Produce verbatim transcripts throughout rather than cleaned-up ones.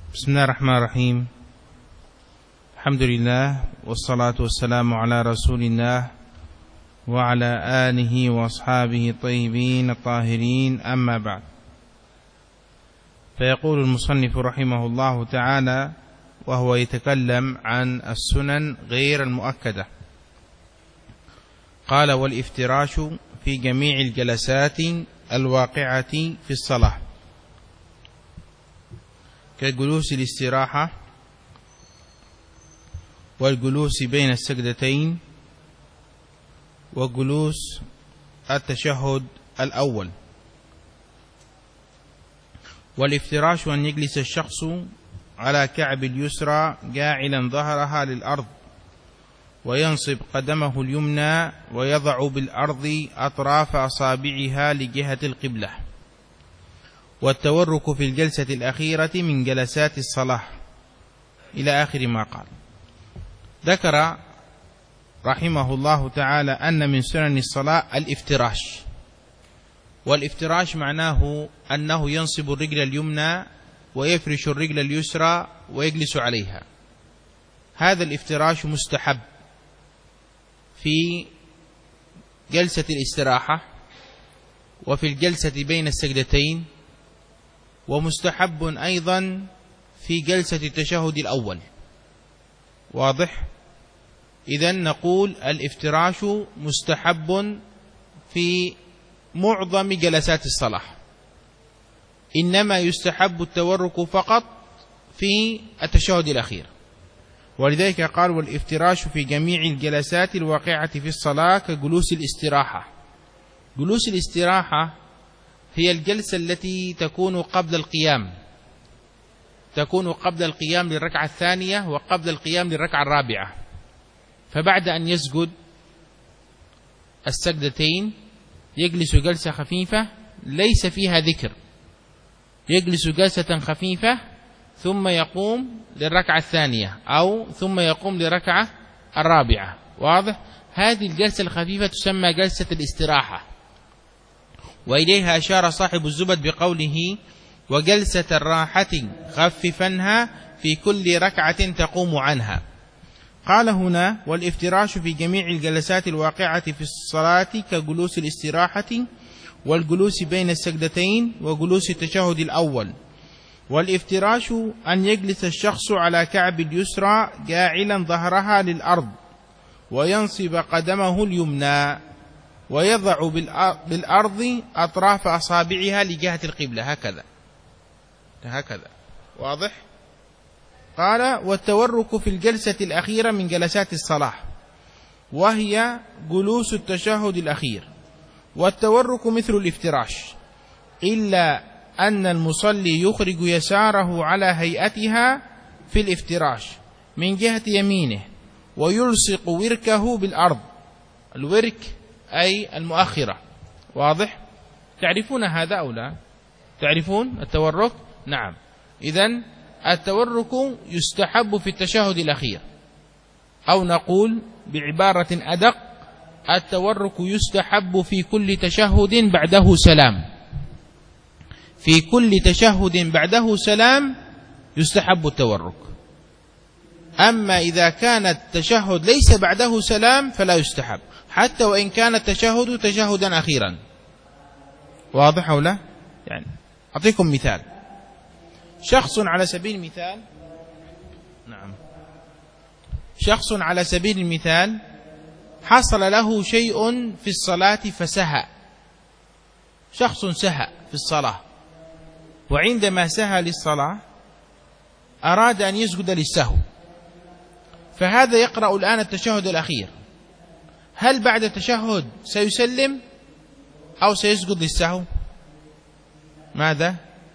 بسم الله الرحمن الرحيم. الحمد لله والصلاة والسلام على رسول الله وعلى آله وأصحابه الطيبين الطاهرين، أما بعد. فيقول المصنف رحمه الله تعالى وهو يتكلم عن السنن غير المؤكدة، قال: والافتراش في جميع الجلسات الواقعة في الصلاة كجلوس الاستراحة والجلوس بين السجدتين وجلوس التشهد الأول. والافتراش أن يجلس الشخص على كعب اليسرى جاعلا ظهرها للأرض وينصب قدمه اليمنى ويضع بالأرض أطراف أصابعها لجهة القبلة. والتورك في الجلسة الأخيرة من جلسات الصلاة، إلى آخر ما قال. ذكر رحمه الله تعالى أن من سنن الصلاة الافتراش، والافتراش معناه أنه ينصب الرجل اليمنى ويفرش الرجل اليسرى ويجلس عليها. هذا الافتراش مستحب في جلسة الاستراحة وفي الجلسة بين السجدتين، ومستحب أيضا في جلسة التشهد الأول. واضح؟ إذن نقول الافتراش مستحب في معظم جلسات الصلاة، إنما يستحب التورك فقط في التشهد الأخير. ولذلك قال: والافتراش في جميع الجلسات الواقعة في الصلاة كجلوس الاستراحة. جلوس الاستراحة هي الجلسة التي تكون قبل القيام، تكون قبل القيام للركعة الثانية وقبل القيام للركعة الرابعة. فبعد أن يسجد السجدتين يجلس جلسة خفيفة ليس فيها ذكر، يجلس جلسة خفيفة ثم يقوم للركعة الثانية أو ثم يقوم للركعة الرابعة. واضح؟ هذه الجلسة الخفيفة تسمى جلسة الاستراحة، وإليها أشار صاحب الزبد بقوله: وجلسة الراحة خففنها في كل ركعة تقوم عنها. قال هنا: والافتراش في جميع الجلسات الواقعة في الصلاة كجلوس الاستراحة والجلوس بين السجدتين وجلوس التشهد الأول. والافتراش أن يجلس الشخص على كعب اليسرى جاعلا ظهرها للأرض وينصب قدمه اليمنى ويضع بالأرض أطراف أصابعها لجهة القبلة، هكذا هكذا. واضح؟ قال: والتورك في الجلسة الأخيرة من جلسات الصلاة، وهي جلوس التشهد الأخير. والتورك مثل الافتراش، إلا أن المصلي يخرج يساره على هيئتها في الافتراش من جهة يمينه ويلصق وركه بالأرض. الورك أي المؤخرة. واضح؟ تعرفون هذا أو لا؟ تعرفون التورك؟ نعم. إذن التورك يستحب في التشهد الأخير، أو نقول بعبارة أدق: التورك يستحب في كل تشهد بعده سلام. في كل تشهد بعده سلام يستحب التورك. أما إذا كان التشهد ليس بعده سلام فلا يستحب، حتى وإن كان التشهد تشهدا أخيرا. واضح أو لا؟ يعني أعطيكم مثال. شخص على سبيل المثال نعم شخص على سبيل المثال حصل له شيء في الصلاة فسهى. شخص سهى في الصلاة، وعندما سهى للصلاة أراد أن يسجد للسهو، فهذا يقرأ الآن التشهد الأخير. هل بعد التشهد سيسلم أو سيسجد للسهو؟ ماذا؟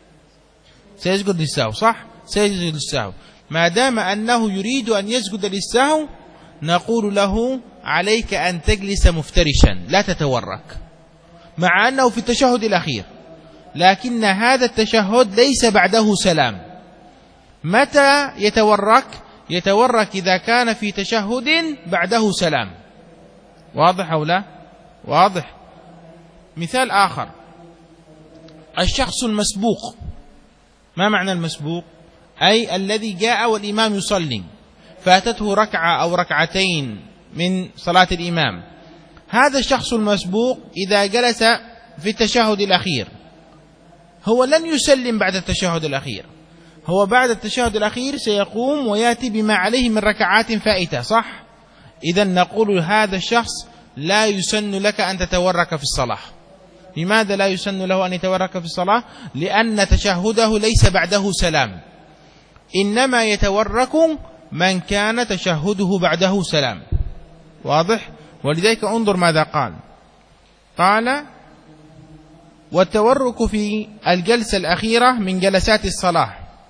سيسجد للسهو، صح؟ سيسجد للسهو. ما دام أنه يريد أن يسجد للسهو نقول له: عليك أن تجلس مفترشا لا تتورك، مع أنه في التشهد الأخير، لكن هذا التشهد ليس بعده سلام. متى يتورك؟ يتورك إذا كان في تشهد بعده سلام. واضح أو لا؟ واضح. مثال آخر: الشخص المسبوق. ما معنى المسبوق؟ أي الذي جاء والإمام يصلي فاتته ركعة أو ركعتين من صلاة الإمام، هذا الشخص المسبوق إذا جلس في التشهد الأخير هو لن يسلم بعد التشهد الأخير، هو بعد التشهد الأخير سيقوم ويأتي بما عليه من ركعات فائتة، صح؟ إذن نقول هذا الشخص لا يسن لك أن تتورك في الصلاة. لماذا لا يسن له أن يتورك في الصلاة؟ لأن تشهده ليس بعده سلام، إنما يتورك من كان تشهده بعده سلام. واضح؟ ولذلك انظر ماذا قال. قال: والتورك في الجلسة الأخيرة من جلسات الصلاة،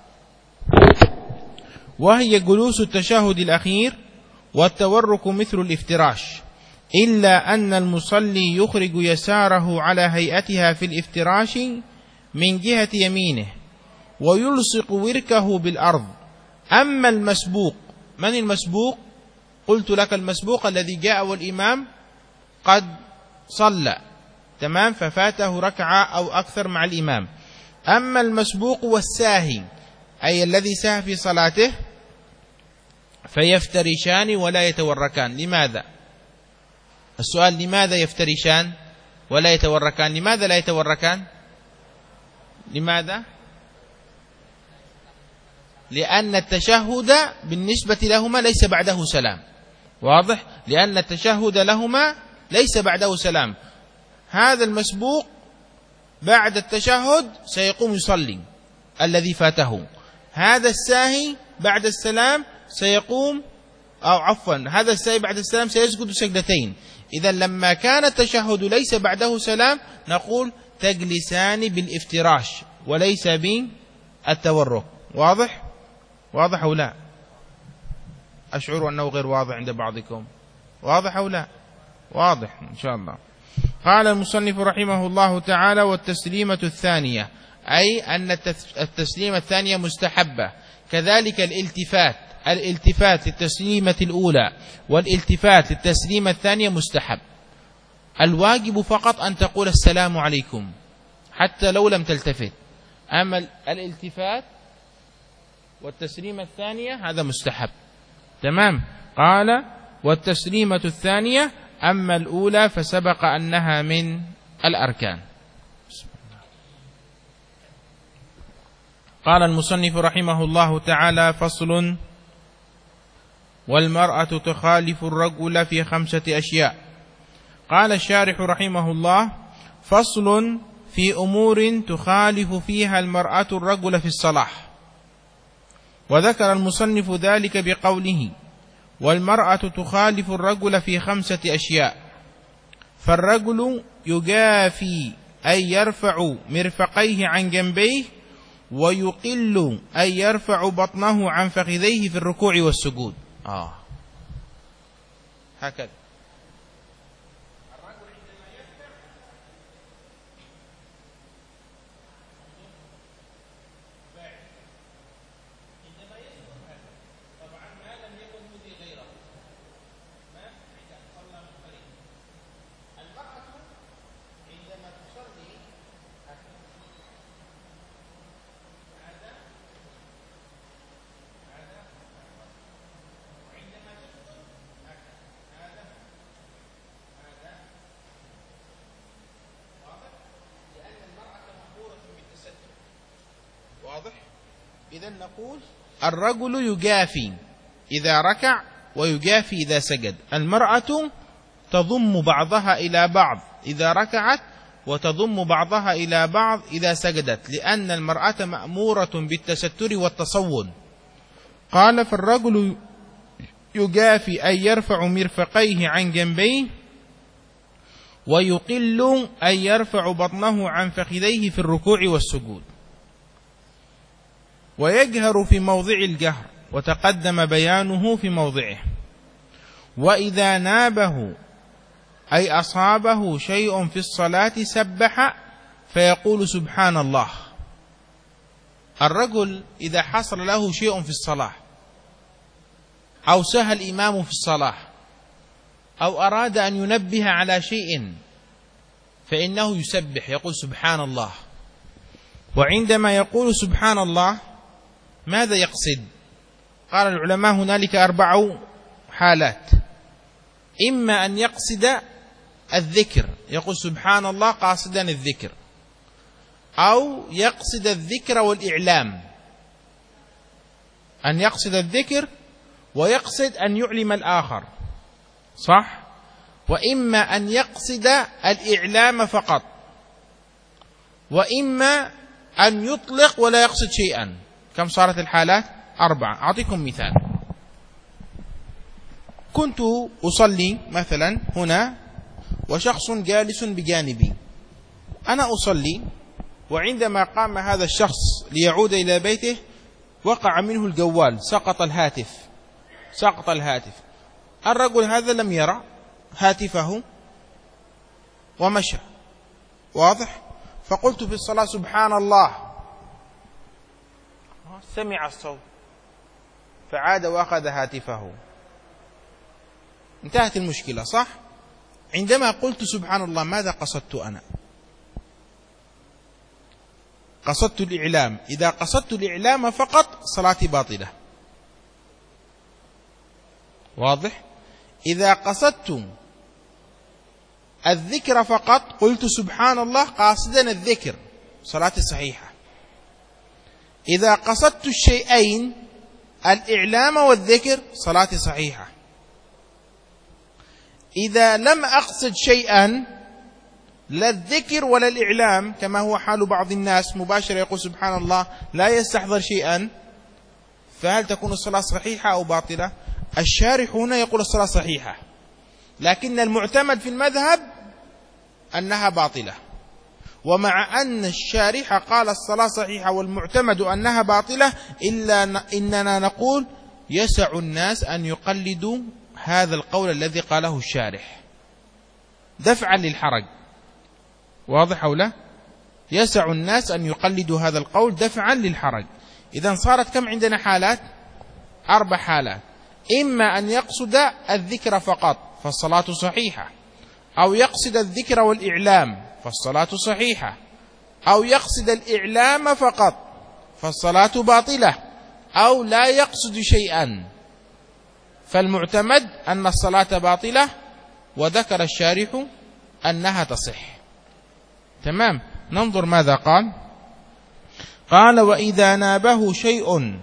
وهي جلوس التشهد الأخير، والتورك مثل الافتراش، إلا أن المصلي يخرج يساره على هيئتها في الافتراش من جهة يمينه ويلصق وركه بالأرض. أما المسبوق، من المسبوق؟ قلت لك المسبوق الذي جاء والإمام قد صلى، تمام، ففاته ركعة أو أكثر مع الإمام. أما المسبوق والساهي، أي الذي ساه في صلاته، فيفترشان ولا يتوركان. لماذا؟ السؤال: لماذا يفترشان ولا يتوركان؟ لماذا لا يتوركان؟ لماذا؟ لأن التشهد بالنسبة لهما ليس بعده سلام. واضح؟ لأن التشهد لهما ليس بعده سلام. هذا المسبوق بعد التشهد سيقوم يصلي الذي فاته، هذا الساهي بعد السلام سيقوم، أو عفوا هذا الساهي بعد السلام سيسجد سجدتين. إذا لما كان التشهد ليس بعده سلام نقول تجلسان بالافتراش وليس بالتورك. واضح؟ واضح أو لا؟ أشعر أنه غير واضح عند بعضكم. واضح أو لا؟ واضح إن شاء الله. قال المصنف رحمه الله تعالى: والتسليمة الثانية، أي أن التسليمة الثانية مستحبة. كذلك الالتفات، الالتفات للتسليمة الأولى والالتفات للتسليمة الثانية مستحب. الواجب فقط أن تقول السلام عليكم حتى لو لم تلتفت. أما الالتفات والتسليمة الثانية هذا مستحب. تمام. قال: والتسليمة الثانية، أما الأولى فسبق أنها من الأركان. قال المصنف رحمه الله تعالى: فصل: والمرأة تخالف الرجل في خمسة أشياء. قال الشارح رحمه الله: فصل في أمور تخالف فيها المرأة الرجل في الصلاة. وذكر المصنف ذلك بقوله: والمرأة تخالف الرجل في خمسة أشياء. فالرجل يجافي أي يرفع مرفقيه عن جنبيه، ويقل أي يرفع بطنه عن فخذيه في الركوع والسجود. آه هكذا. الرجل عندما يرفع باعد، عندما يسجد هذا، طبعا ما لم يكن مذي غيره، ما عند صلى منفردا. المرأة عندما تصلي هكذا، هذا هذا، وعندما تسجد هكذا، هذا هذا. واضح؟ لأن المرأة مأمورة بالتستر. واضح؟ إذا نقول الرجل يجافي إذا ركع ويجافي إذا سجد. المرأة تضم بعضها إلى بعض إذا ركعت، وتضم بعضها إلى بعض إذا سجدت، لأن المرأة مأمورة بالتستر والتصون. قال: فالرجل يجافي أن يرفع مرفقيه عن جنبيه، ويقل أن يرفع بطنه عن فخذيه في الركوع والسجود، ويجهر في موضع الجهر، وتقدم بيانه في موضعه. وإذا نابه أي أصابه شيء في الصلاة سبح فيقول سبحان الله. الرجل إذا حصل له شيء في الصلاة، أو سهى الإمام في الصلاة، أو أراد أن ينبه على شيء، فإنه يسبح يقول سبحان الله. وعندما يقول سبحان الله ماذا يقصد؟ قال العلماء هنالك أربع حالات. إما أن يقصد الذكر، يقول سبحان الله قاصدا الذكر، أو يقصد الذكر والإعلام، أن يقصد الذكر ويقصد أن يعلم الآخر، صح؟ وإما أن يقصد الإعلام فقط، وإما أن يطلق ولا يقصد شيئا. كم صارت الحالات؟ أربعة. أعطيكم مثال. كنت أصلي مثلا هنا وشخص جالس بجانبي، أنا أصلي، وعندما قام هذا الشخص ليعود إلى بيته وقع منه الجوال، سقط الهاتف، سقط الهاتف. الرجل هذا لم يرى هاتفه ومشى، واضح؟ فقلت في الصلاة سبحان الله، سمع الصوت فعاد وأخذ هاتفه، انتهت المشكلة، صح؟ عندما قلت سبحان الله ماذا قصدت أنا؟ قصدت الإعلام. إذا قصدت الإعلام فقط صلاتي باطلة، واضح؟ إذا قصدت الذكر فقط، قلت سبحان الله قاصدا الذكر، صلاتي صحيحة. إذا قصدت الشيئين الإعلام والذكر صلاتي صحيحة. إذا لم أقصد شيئا، لا الذكر ولا الإعلام، كما هو حال بعض الناس مباشرة يقول سبحان الله لا يستحضر شيئا، فهل تكون الصلاة صحيحة أو باطلة؟ الشارح هنا يقول الصلاة صحيحة، لكن المعتمد في المذهب أنها باطلة. ومع أن الشارح قال الصلاة صحيحة والمعتمد أنها باطلة، إلا إننا نقول يسع الناس أن يقلدوا هذا القول الذي قاله الشارح دفعا للحرج، واضح أو لا؟ يسع الناس أن يقلدوا هذا القول دفعا للحرج. إذن صارت كم عندنا حالات؟ أربع حالات. إما أن يقصد الذكر فقط فالصلاة صحيحة، أو يقصد الذكر والإعلام فالصلاة صحيحة، أو يقصد الإعلام فقط فالصلاة باطلة، أو لا يقصد شيئا، فالمعتمد أن الصلاة باطلة، وذكر الشارح أنها تصح. تمام. ننظر ماذا قال. قال وإذا نابه شيء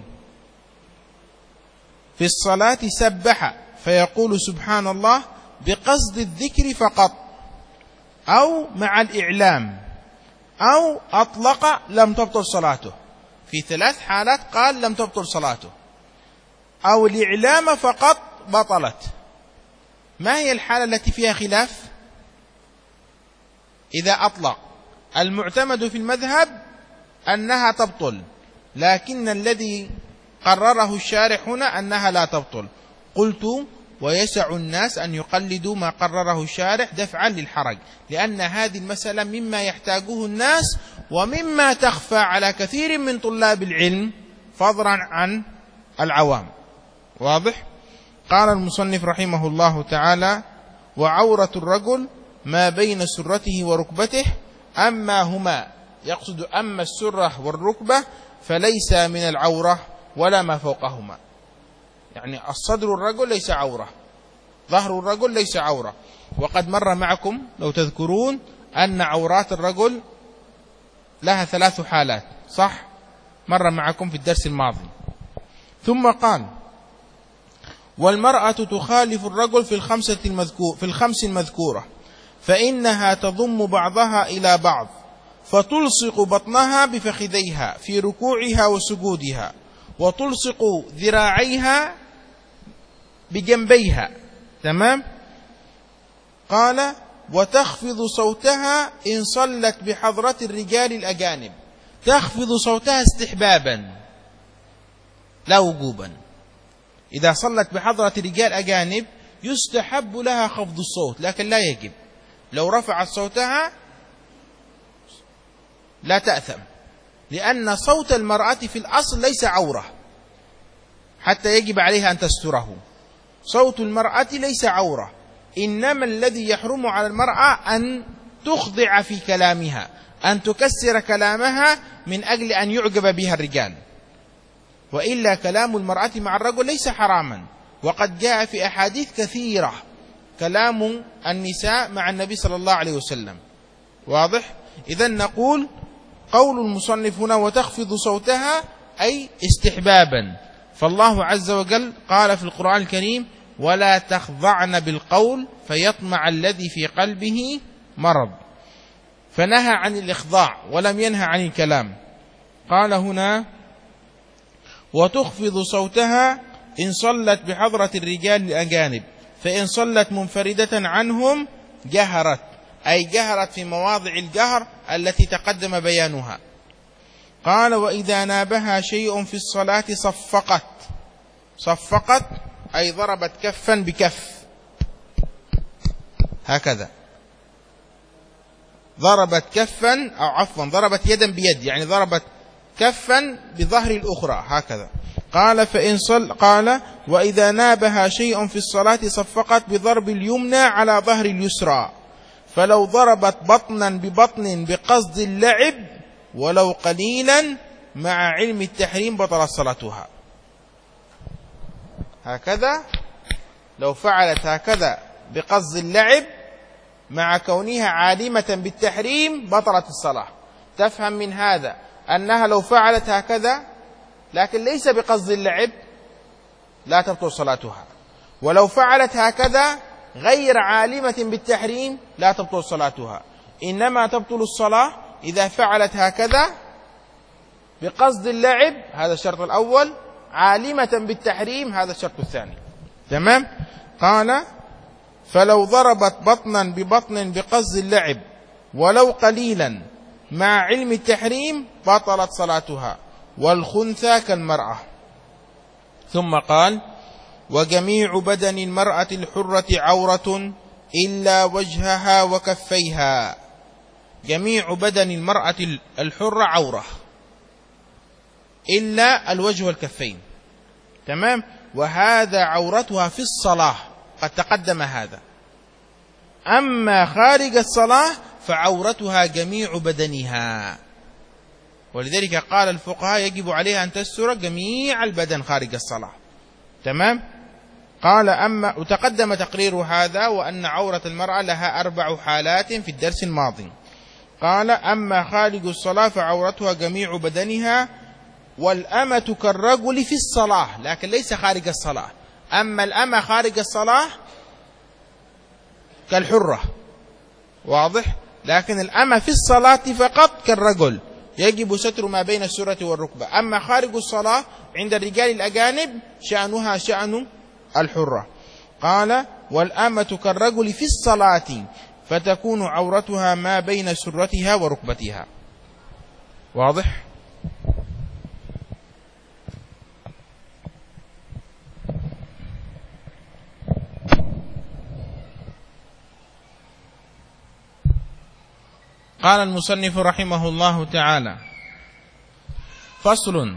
في الصلاة سبح فيقول سبحان الله بقصد الذكر فقط، أو مع الإعلام، أو أطلق، لم تبطل صلاته. في ثلاث حالات قال لم تبطل صلاته. أو الإعلام فقط بطلت. ما هي الحالة التي فيها خلاف؟ إذا أطلق. المعتمد في المذهب أنها تبطل، لكن الذي قرره الشارح هنا أنها لا تبطل. قلت ويسع الناس أن يقلدوا ما قرره الشارح دفعا للحرج، لأن هذه المسألة مما يحتاجه الناس ومما تخفى على كثير من طلاب العلم فضلا عن العوام، واضح؟ قال المصنف رحمه الله تعالى وعورة الرجل ما بين سرته وركبته، أما هما، يقصد أما السرة والركبة فليس من العورة ولا ما فوقهما. يعني الصدر الرجل ليس عورة، ظهر الرجل ليس عورة. وقد مر معكم لو تذكرون أن عورات الرجل لها ثلاث حالات، صح؟ مر معكم في الدرس الماضي. ثم قال والمرأة تخالف الرجل في الخمسة المذكور في الخمس المذكورة، فإنها تضم بعضها إلى بعض فتلصق بطنها بفخذيها في ركوعها وسجودها، وتلصق ذراعيها بجنبيها. تمام. قال وتخفض صوتها إن صلت بحضرة الرجال الأجانب. تخفض صوتها استحبابا لا وجوبا. إذا صلت بحضرة رجال أجانب يستحب لها خفض الصوت، لكن لا يجب. لو رفعت صوتها لا تأثم، لأن صوت المرأة في الأصل ليس عورة حتى يجب عليها أن تستره. صوت المرأة ليس عورة، إنما الذي يحرم على المرأة أن تخضع في كلامها، أن تكسر كلامها من أجل أن يعجب بها الرجال، وإلا كلام المرأة مع الرجل ليس حراما، وقد جاء في أحاديث كثيرة كلام النساء مع النبي صلى الله عليه وسلم. واضح؟ إذن نقول قول المصنف هنا وتخفض صوتها أي استحبابا، فالله عز وجل قال في القرآن الكريم ولا تخضعن بالقول فيطمع الذي في قلبه مرض، فنهى عن الإخضاع ولم ينهى عن الكلام. قال هنا وتخفض صوتها إن صلت بحضرة الرجال الأجانب، فإن صلت منفردة عنهم جهرت، أي جهرت في مواضع الجهر التي تقدم بيانها. قال وإذا نابها شيء في الصلاة صفقت، صفقت أي ضربت كفا بكف هكذا، ضربت كفا أو عفوا ضربت يدا بيد، يعني ضربت كفا بظهر الأخرى هكذا. قال فإن صل قال وإذا نابها شيء في الصلاة صفقت بضرب اليمنى على ظهر اليسرى، فلو ضربت بطنا ببطن بقصد اللعب ولو قليلا مع علم التحريم بطلت صلاتها. هكذا لو فعلت هكذا بقصد اللعب مع كونها عالمة بالتحريم بطلت الصلاة. تفهم من هذا أنها لو فعلت هكذا لكن ليس بقصد اللعب لا تبطل صلاتها، ولو فعلت هكذا غير عالمة بالتحريم لا تبطل صلاتها، إنما تبطل الصلاة إذا فعلت هكذا بقصد اللعب، هذا الشرط الأول، عالمة بالتحريم، هذا الشرط الثاني. تمام؟ قال فلو ضربت بطنا ببطن بقصد اللعب ولو قليلا مع علم التحريم بطلت صلاتها، والخنثى كالمرأة. ثم قال وجميع بدن المرأة الحرة عورة إلا وجهها وكفيها. جميع بدن المرأة الحرة عورة إلا الوجه والكفين. تمام؟ وهذا عورتها في الصلاة، قد تقدم هذا. أما خارج الصلاة فعورتها جميع بدنها، ولذلك قال الفقهاء يجب عليها أن تستر جميع البدن خارج الصلاة. تمام؟ قال أما وتقدم تقرير هذا وأن عورة المرأة لها أربع حالات في الدرس الماضي. قال أما خارج الصلاة فعورتها جميع بدنها، والأمة كالرجل في الصلاة، لكن ليس خارج الصلاة. أما الأمة خارج الصلاة كالحرة، واضح؟ لكن الأمة في الصلاة فقط كالرجل، يجب ستر ما بين السرة والركبة. أما خارج الصلاة عند الرجال الأجانب شأنها شأن الحرة. قال والأمة كالرجل في الصلاة فتكون عورتها ما بين سرتها وركبتها. واضح؟ قال المصنف رحمه الله تعالى فصل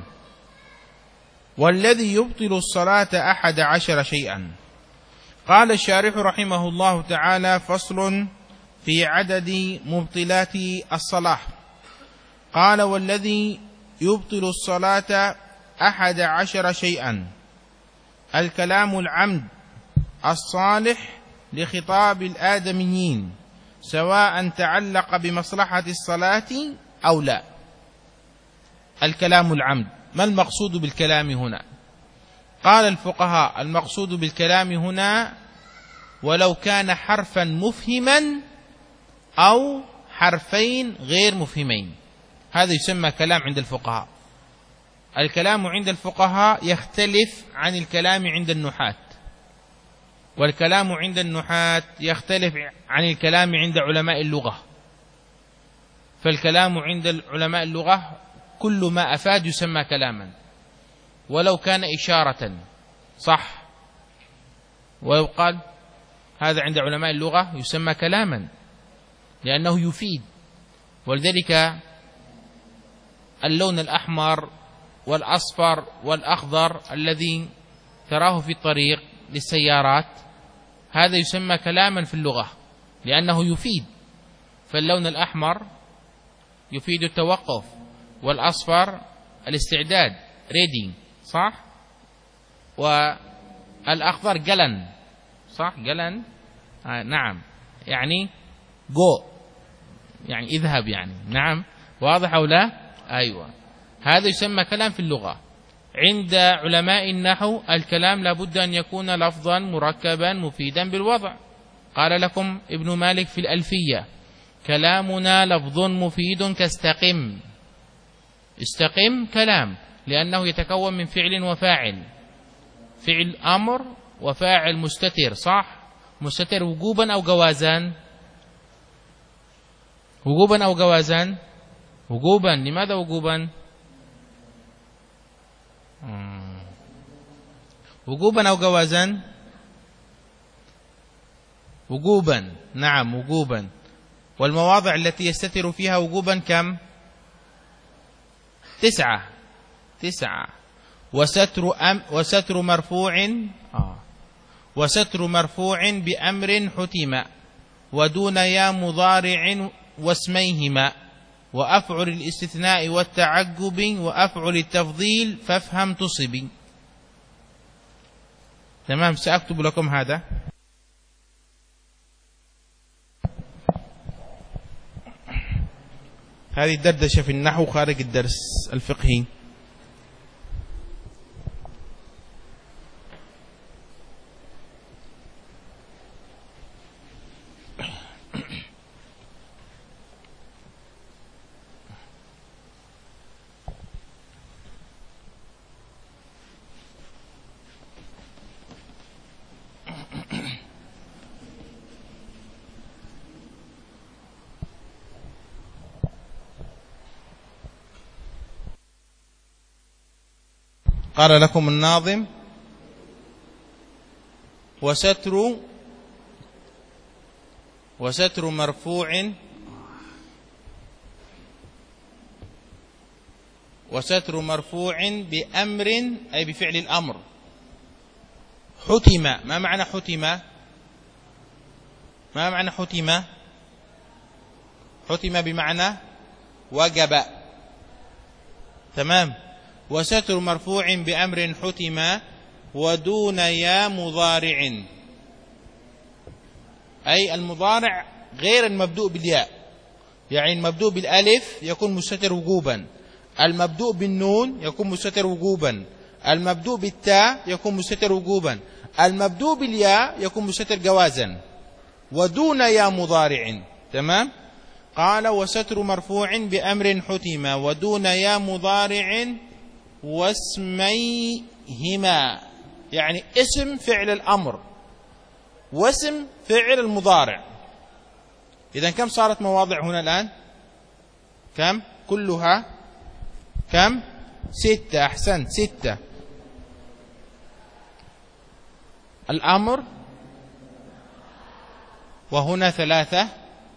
والذي يبطل الصلاة أحد عشر شيئا. قال الشارح رحمه الله تعالى فصل في عدد مبطلات الصلاة. قال والذي يبطل الصلاة أحد عشر شيئا: الكلام العمد الصالح لخطاب الآدميين سواء تعلق بمصلحة الصلاة أو لا. الكلام العمد، ما المقصود بالكلام هنا؟ قال الفقهاء المقصود بالكلام هنا ولو كان حرفا مفهما أو حرفين غير مفهمين، هذا يسمى كلام عند الفقهاء. الكلام عند الفقهاء يختلف عن الكلام عند النحاة، والكلام عند النحاة يختلف عن الكلام عند علماء اللغة. فالكلام عند علماء اللغة كل ما أفاد يسمى كلاما، ولو كان إشارة صح، ولو قال هذا عند علماء اللغة يسمى كلاما لأنه يفيد. ولذلك اللون الأحمر والأصفر والأخضر الذي تراه في الطريق للسيارات هذا يسمى كلاما في اللغة لأنه يفيد. فاللون الأحمر يفيد التوقف، والأصفر الاستعداد ready صح؟ والأخضر جلن، صح؟ جلن، آه نعم، يعني جو، يعني اذهب، يعني نعم، واضح أو لا؟ أيوة، هذا يسمى كلام في اللغة. عند علماء النحو الكلام لابد أن يكون لفظا مركبا مفيدا بالوضع. قال لكم ابن مالك في الألفية: كلامنا لفظ مفيد كاستقم. استقم كلام، لأنه يتكون من فعل وفاعل، فعل أمر وفاعل مستتر، صح؟ مستتر وجوبا أو جوازا؟ وجوبا أو جوازا؟ وجوبا. لماذا وجوبا؟ وجوبا أو جوازا؟ وجوبا، نعم وجوبا. والمواضع التي يستتر فيها وجوبا كم؟ تسعة تسعة. وستر أم وستر مرفوع آه وستر مرفوع بأمر حتم، ودون يا مضارع واسميهما، وأفعل الاستثناء والتعجب، وأفعل التفضيل فافهم تصبي. تمام، سأكتب لكم هذا. هذه الدردشة في النحو خارج الدرس الفقهي. قال لكم الناظم: وستر وستر مرفوع وستر مرفوع بأمر، أي بفعل الأمر، حتم. ما معنى حتم؟ ما معنى حتم؟ حتم بمعنى وجب. تمام. وستر مرفوع بأمر حتم، ودون يا مضارع، أي المضارع غير المبدوء بالياء، يعني المبدوء بالألف يكون مستتر وجوبا، المبدوء بالنون يكون مستتر وجوبا، المبدوء بالتاء يكون مستتر وجوبا، المبدوء بالياء يكون مستتر جوازا، ودون يا مضارع. تمام. قال: وستر مرفوع بأمر حتم، ودون يا مضارع واسميهما، يعني اسم فعل الأمر واسم فعل المضارع. إذن كم صارت مواضع هنا الآن؟ كم؟ كلها كم؟ ستة. أحسنت، ستة. الأمر، وهنا ثلاثة،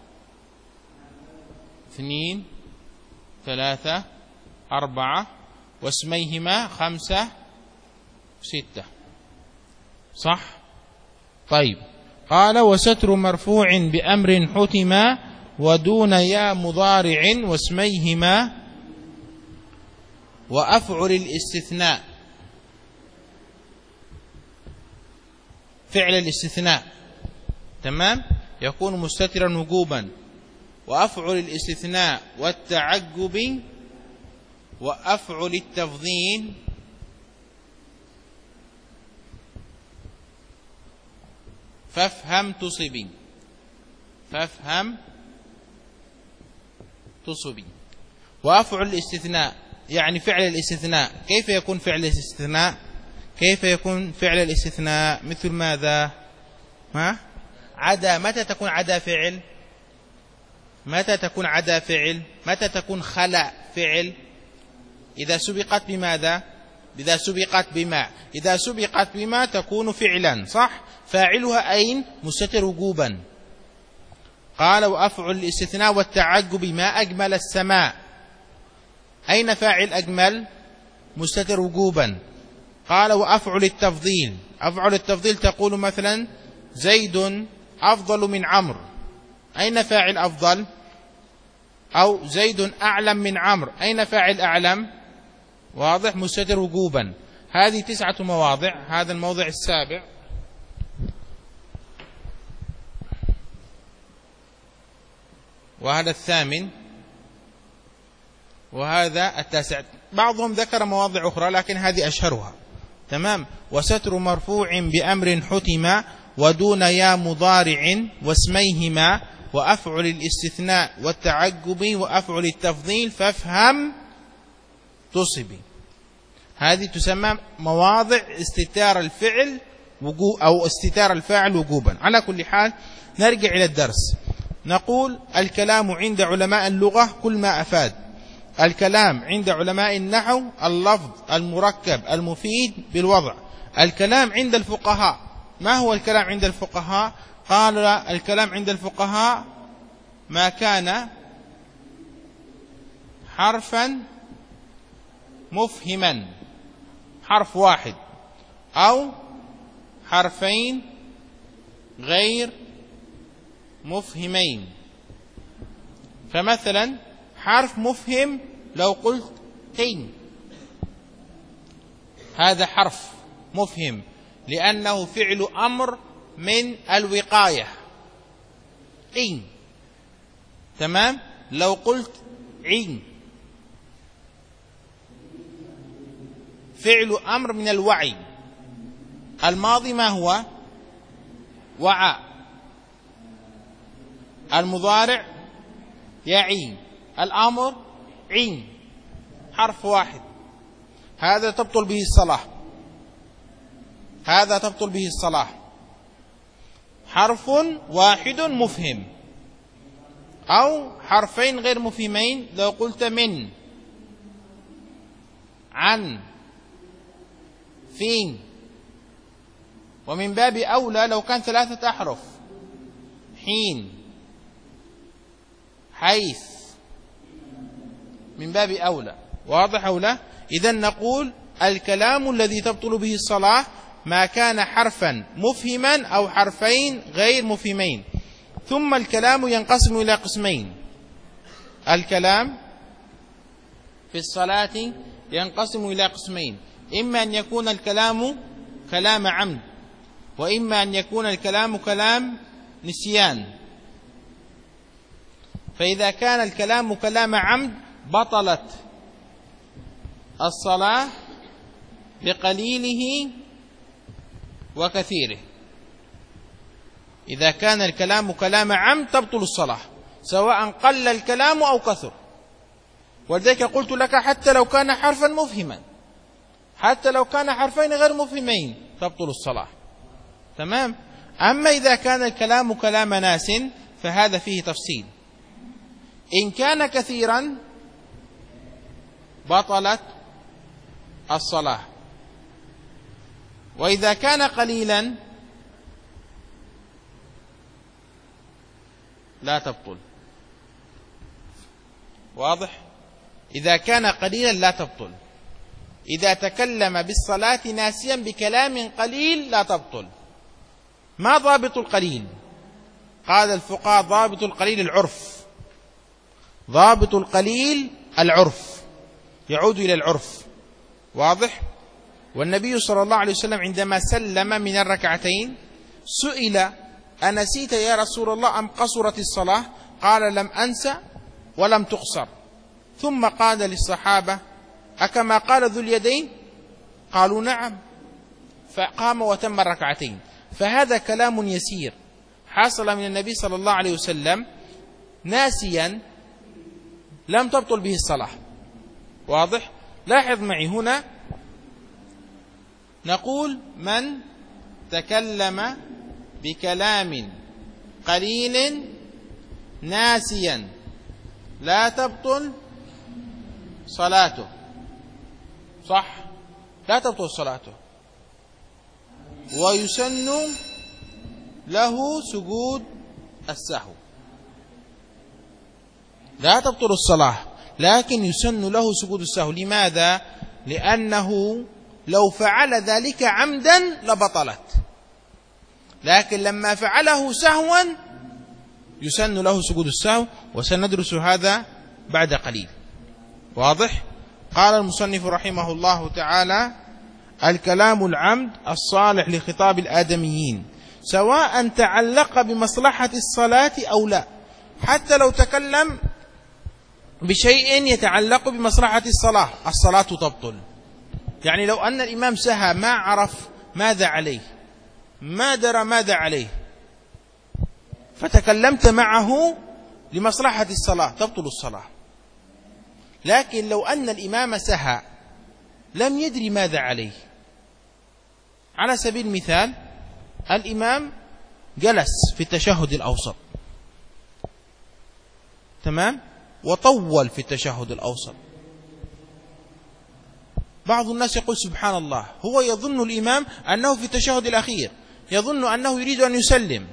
اثنين، ثلاثة، أربعة، واسميهما خمسة، ستة. صح؟ طيب. قال: وستر مرفوع بأمر حتم، ودون يا مضارع واسميهما، وأفعل الاستثناء. فعل الاستثناء، تمام، يكون مستترا وجوبا. وأفعل الاستثناء والتعجب، وأفعل التفضيل فافهم تصبي. فافهم تصبي. وأفعل الاستثناء يعني فعل الاستثناء. كيف يكون فعل الاستثناء؟ كيف يكون فعل الاستثناء؟ مثل ماذا؟ ها؟ عدا. متى تكون عدا فعل؟ متى تكون عدا فعل؟ متى تكون خلا فعل؟ إذا سبقت بماذا؟ إذا سبقت بما إذا سبقت بما تكون فعلا، صح؟ فاعلها أين؟ مستتر وجوبا. قال: وأفعل الاستثناء والتعجب، ما أجمل السماء. أين فاعل أجمل؟ مستتر وجوبا. قال: وأفعل التفضيل. أفعل التفضيل تقول مثلا: زيد أفضل من عمرو. أين فاعل أفضل؟ أو زيد أعلم من عمرو. أين فاعل أعلم؟ واضح، مستتر وجوبا. هذه تسعة مواضع، هذا الموضع السابع، وهذا الثامن، وهذا التاسع. بعضهم ذكر مواضع أخرى لكن هذه أشهرها. تمام. وستر مرفوع بأمر حتما ودون يا مضارع واسميهما وأفعل الاستثناء والتعجب وأفعل التفضيل فافهم تصبي. هذه تسمى مواضع استتار الفعل أو استتار الفاعل وجوبا. على كل حال نرجع إلى الدرس. نقول الكلام عند علماء اللغة كل ما أفاد. الكلام عند علماء النحو اللفظ المركب المفيد بالوضع. الكلام عند الفقهاء، ما هو الكلام عند الفقهاء؟ قال الكلام عند الفقهاء ما كان حرفا مفهما، حرف واحد أو حرفين غير مفهمين. فمثلا حرف مفهم لو قلت قين، هذا حرف مفهم لأنه فعل أمر من الوقاية، قين. تمام. لو قلت عين، فعل أمر من الوعي. الماضي ما هو؟ وعى. المضارع يعين. الأمر عين، حرف واحد. هذا تبطل به الصلاة، هذا تبطل به الصلاة. حرف واحد مفهم أو حرفين غير مفهمين لو قلت من، عن، فين. ومن باب أولى لو كان ثلاثة أحرف، حين، حيث، من باب أولى. واضح أو لا؟ إذن نقول الكلام الذي تبطل به الصلاة ما كان حرفا مفهما أو حرفين غير مفهمين. ثم الكلام ينقسم إلى قسمين. الكلام في الصلاة ينقسم إلى قسمين، إما أن يكون الكلام كلام عمد، وإما أن يكون الكلام كلام نسيان. فإذا كان الكلام كلام عمد بطلت الصلاة بقليله وكثيره. إذا كان الكلام كلام عمد تبطل الصلاة سواء قل الكلام أو كثر. ولذلك قلت لك حتى لو كان حرفا مفهما، حتى لو كان حرفين غير مفهمين تبطل الصلاة. تمام. أما إذا كان الكلام كلام ناس فهذا فيه تفصيل. إن كان كثيرا بطلت الصلاة، وإذا كان قليلا لا تبطل. واضح؟ إذا كان قليلا لا تبطل. إذا تكلم بالصلاة ناسيا بكلام قليل لا تبطل. ما ضابط القليل؟ قال الفقهاء ضابط القليل العرف. ضابط القليل العرف، يعود إلى العرف. واضح؟ والنبي صلى الله عليه وسلم عندما سلم من الركعتين سئل أنسيت يا رسول الله أم قصرت الصلاة؟ قال لم أنسى ولم تقصر. ثم قال للصحابة أكما قال ذو اليدين؟ قالوا نعم. فقام وتم الركعتين. فهذا كلام يسير حصل من النبي صلى الله عليه وسلم ناسيا لم تبطل به الصلاة. واضح؟ لاحظ معي هنا نقول من تكلم بكلام قليل ناسيا لا تبطل صلاته. صح؟ لا تبطل صلاته، ويسن له سجود السهو. لا تبطل الصلاة لكن يسن له سجود السهو. لماذا؟ لأنه لو فعل ذلك عمدا لبطلت، لكن لما فعله سهوا يسن له سجود السهو، وسندرس هذا بعد قليل. واضح؟ قال المصنف رحمه الله تعالى الكلام العمد الصالح لخطاب الآدميين، سواء تعلق بمصلحة الصلاة أو لا، حتى لو تكلم بشيء يتعلق بمصلحة الصلاة الصلاة تبطل. يعني لو أن الإمام سهى ما عرف ماذا عليه، ما درى ماذا عليه، فتكلمت معه لمصلحة الصلاة تبطل الصلاة. لكن لو أن الإمام سهى لم يدري ماذا عليه، على سبيل المثال الإمام جلس في التشهد الأوسط، تمام، وطول في التشهد الأوسط، بعض الناس يقول سبحان الله، هو يظن الإمام أنه في التشهد الأخير، يظن أنه يريد أن يسلم،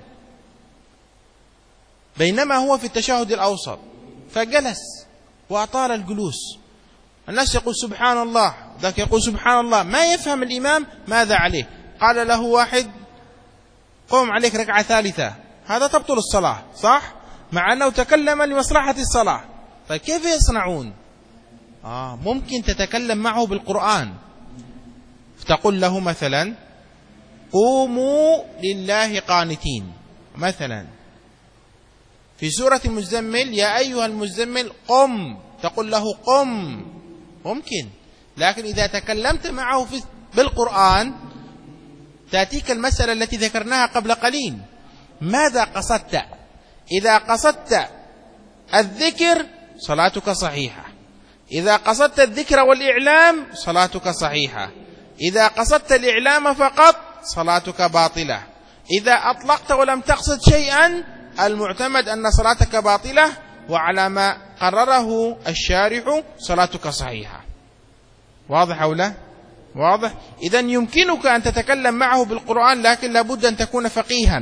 بينما هو في التشهد الأوسط، فجلس وأطال الجلوس. الناس يقول سبحان الله، ذاك يقول سبحان الله، ما يفهم الإمام ماذا عليه. قال له واحد قم عليك ركعة ثالثة، هذا تبطل الصلاة، صح؟ مع أنه تكلم لمصلحة الصلاة. فكيف يصنعون؟ آه ممكن تتكلم معه بالقرآن، تقول له مثلا قوموا لله قانتين، مثلا في سورة المزمل يا أيها المزمل قم، تقول له قم، ممكن. لكن إذا تكلمت معه في بالقرآن تأتيك المسألة التي ذكرناها قبل قليل، ماذا قصدت؟ إذا قصدت الذكر صلاتك صحيحة، إذا قصدت الذكر والإعلام صلاتك صحيحة، إذا قصدت الإعلام فقط صلاتك باطلة، إذا أطلقت ولم تقصد شيئا المعتمد أن صلاتك باطلة، وعلى ما قرره الشارح صلاتك صحيحة. واضح أو لا؟ واضح. إذن يمكنك أن تتكلم معه بالقرآن، لكن لابد أن تكون فقيها،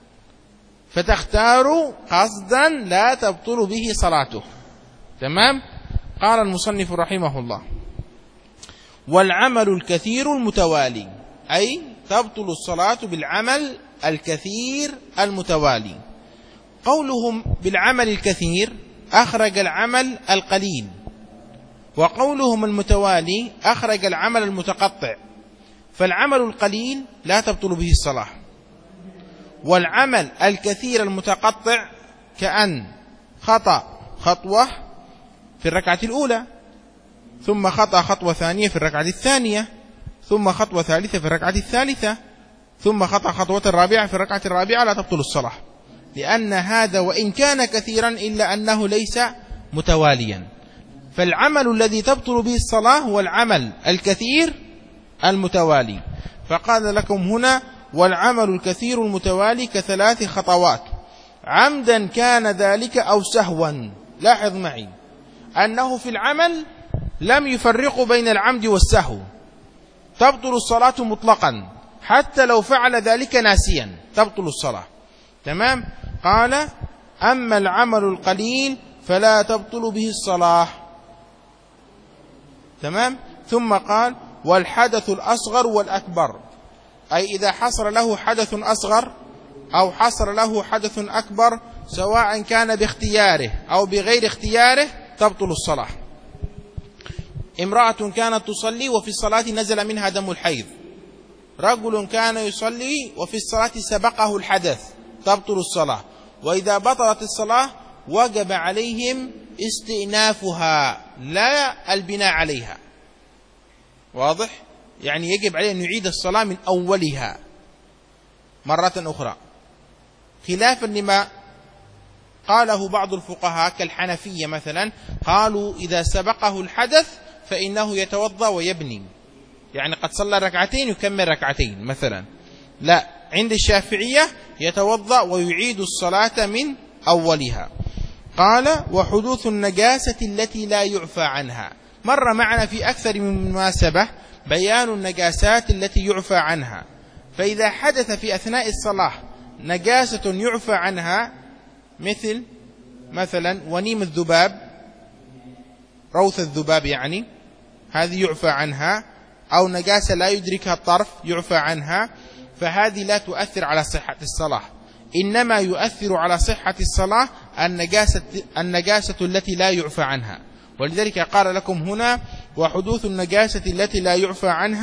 فتختار قصدا لا تبطل به صلاته. تمام. قال المصنف رحمه الله والعمل الكثير المتوالي، أي تبطل الصلاة بالعمل الكثير المتوالي. قولهم بالعمل الكثير أخرج العمل القليل، وقولهم المتوالي أخرج العمل المتقطع. فالعمل القليل لا تبطل به الصلاة، والعمل الكثير المتقطع كأن خطأ خطوة في الركعة الأولى، ثم خطأ خطوة ثانية في الركعة الثانية، ثم خطوة ثالثة في الركعة الثالثة، ثم خطأ خطوة الرابعة في الركعة الرابعة، لا تبطل الصلاة، لأن هذا وإن كان كثيرا إلا أنه ليس متواليا. فالعمل الذي تبطل به الصلاة هو العمل الكثير المتوالي. فقال لكم هنا والعمل الكثير المتوالي كثلاث خطوات، عمدا كان ذلك أو سهوا. لاحظ معي أنه في العمل لم يفرق بين العمد والسهو، تبطل الصلاة مطلقا، حتى لو فعل ذلك ناسيا تبطل الصلاة. تمام. قال أما العمل القليل فلا تبطل به الصلاة. تمام. ثم قال والحدث الأصغر والأكبر، أي إذا حصل له حدث أصغر أو حصل له حدث أكبر، سواء كان باختياره أو بغير اختياره، تبطل الصلاة. امرأة كانت تصلي وفي الصلاة نزل منها دم الحيض، رجل كان يصلي وفي الصلاة سبقه الحدث، تبطل الصلاة. وإذا بطلت الصلاة وجب عليهم استئنافها لا البناء عليها. واضح؟ يعني يجب عليه أن يعيد الصلاة من أولها مرة أخرى، خلافا لما قاله بعض الفقهاء كالحنفية مثلا، قالوا إذا سبقه الحدث فإنه يتوضأ ويبني، يعني قد صلى ركعتين يكمل ركعتين مثلا. لا، عند الشافعية يتوضأ ويعيد الصلاة من أولها. قال وحدوث النجاسة التي لا يعفى عنها، مر معنا في أكثر من مناسبة بيان النجاسات التي يعفى عنها. فإذا حدث في أثناء الصلاة نجاسة يعفى عنها، مثل مثلا ونيم الذباب، روث الذباب يعني، هذه يعفى عنها، أو نجاسة لا يدركها الطرف يعفى عنها، فهذه لا تؤثر على صحة الصلاة. إنما يؤثر على صحة الصلاة النجاسة, النجاسة التي لا يعفى عنها. ولذلك قال لكم هنا وحدوث النجاسة التي لا يعفى عنها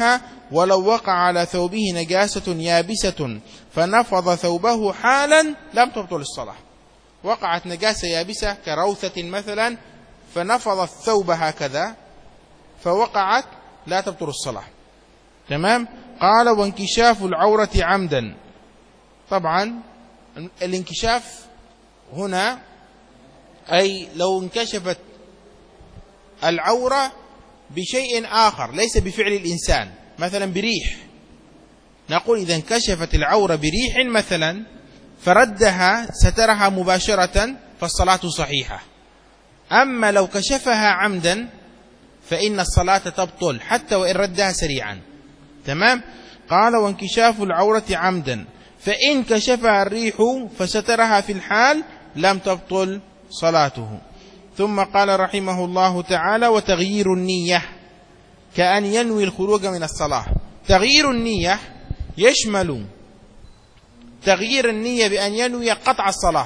ولو وقع على ثوبه نجاسة يابسة فنفض ثوبه حالا لم تبطل الصلاة. وقعت نجاسة يابسة كروثة مثلا فنفض الثوب هكذا فوقعت لا تبطل الصلاة. تمام. قال وانكشاف العورة عمدا. طبعا الانكشاف هنا أي لو انكشفت العورة بشيء آخر ليس بفعل الإنسان، مثلا بريح، نقول إذا انكشفت العورة بريح مثلا فردها سترها مباشرة فالصلاة صحيحة. أما لو كشفها عمدا فإن الصلاة تبطل حتى وإن ردها سريعا. تمام. قال وانكشاف العورة عمدا فإن كشفها الريح فسترها في الحال لم تبطل صلاته. ثم قال رحمه الله تعالى وتغيير النية كأن ينوي الخروج من الصلاة. تغيير النية يشمل تغيير النية بأن ينوي قطع الصلاة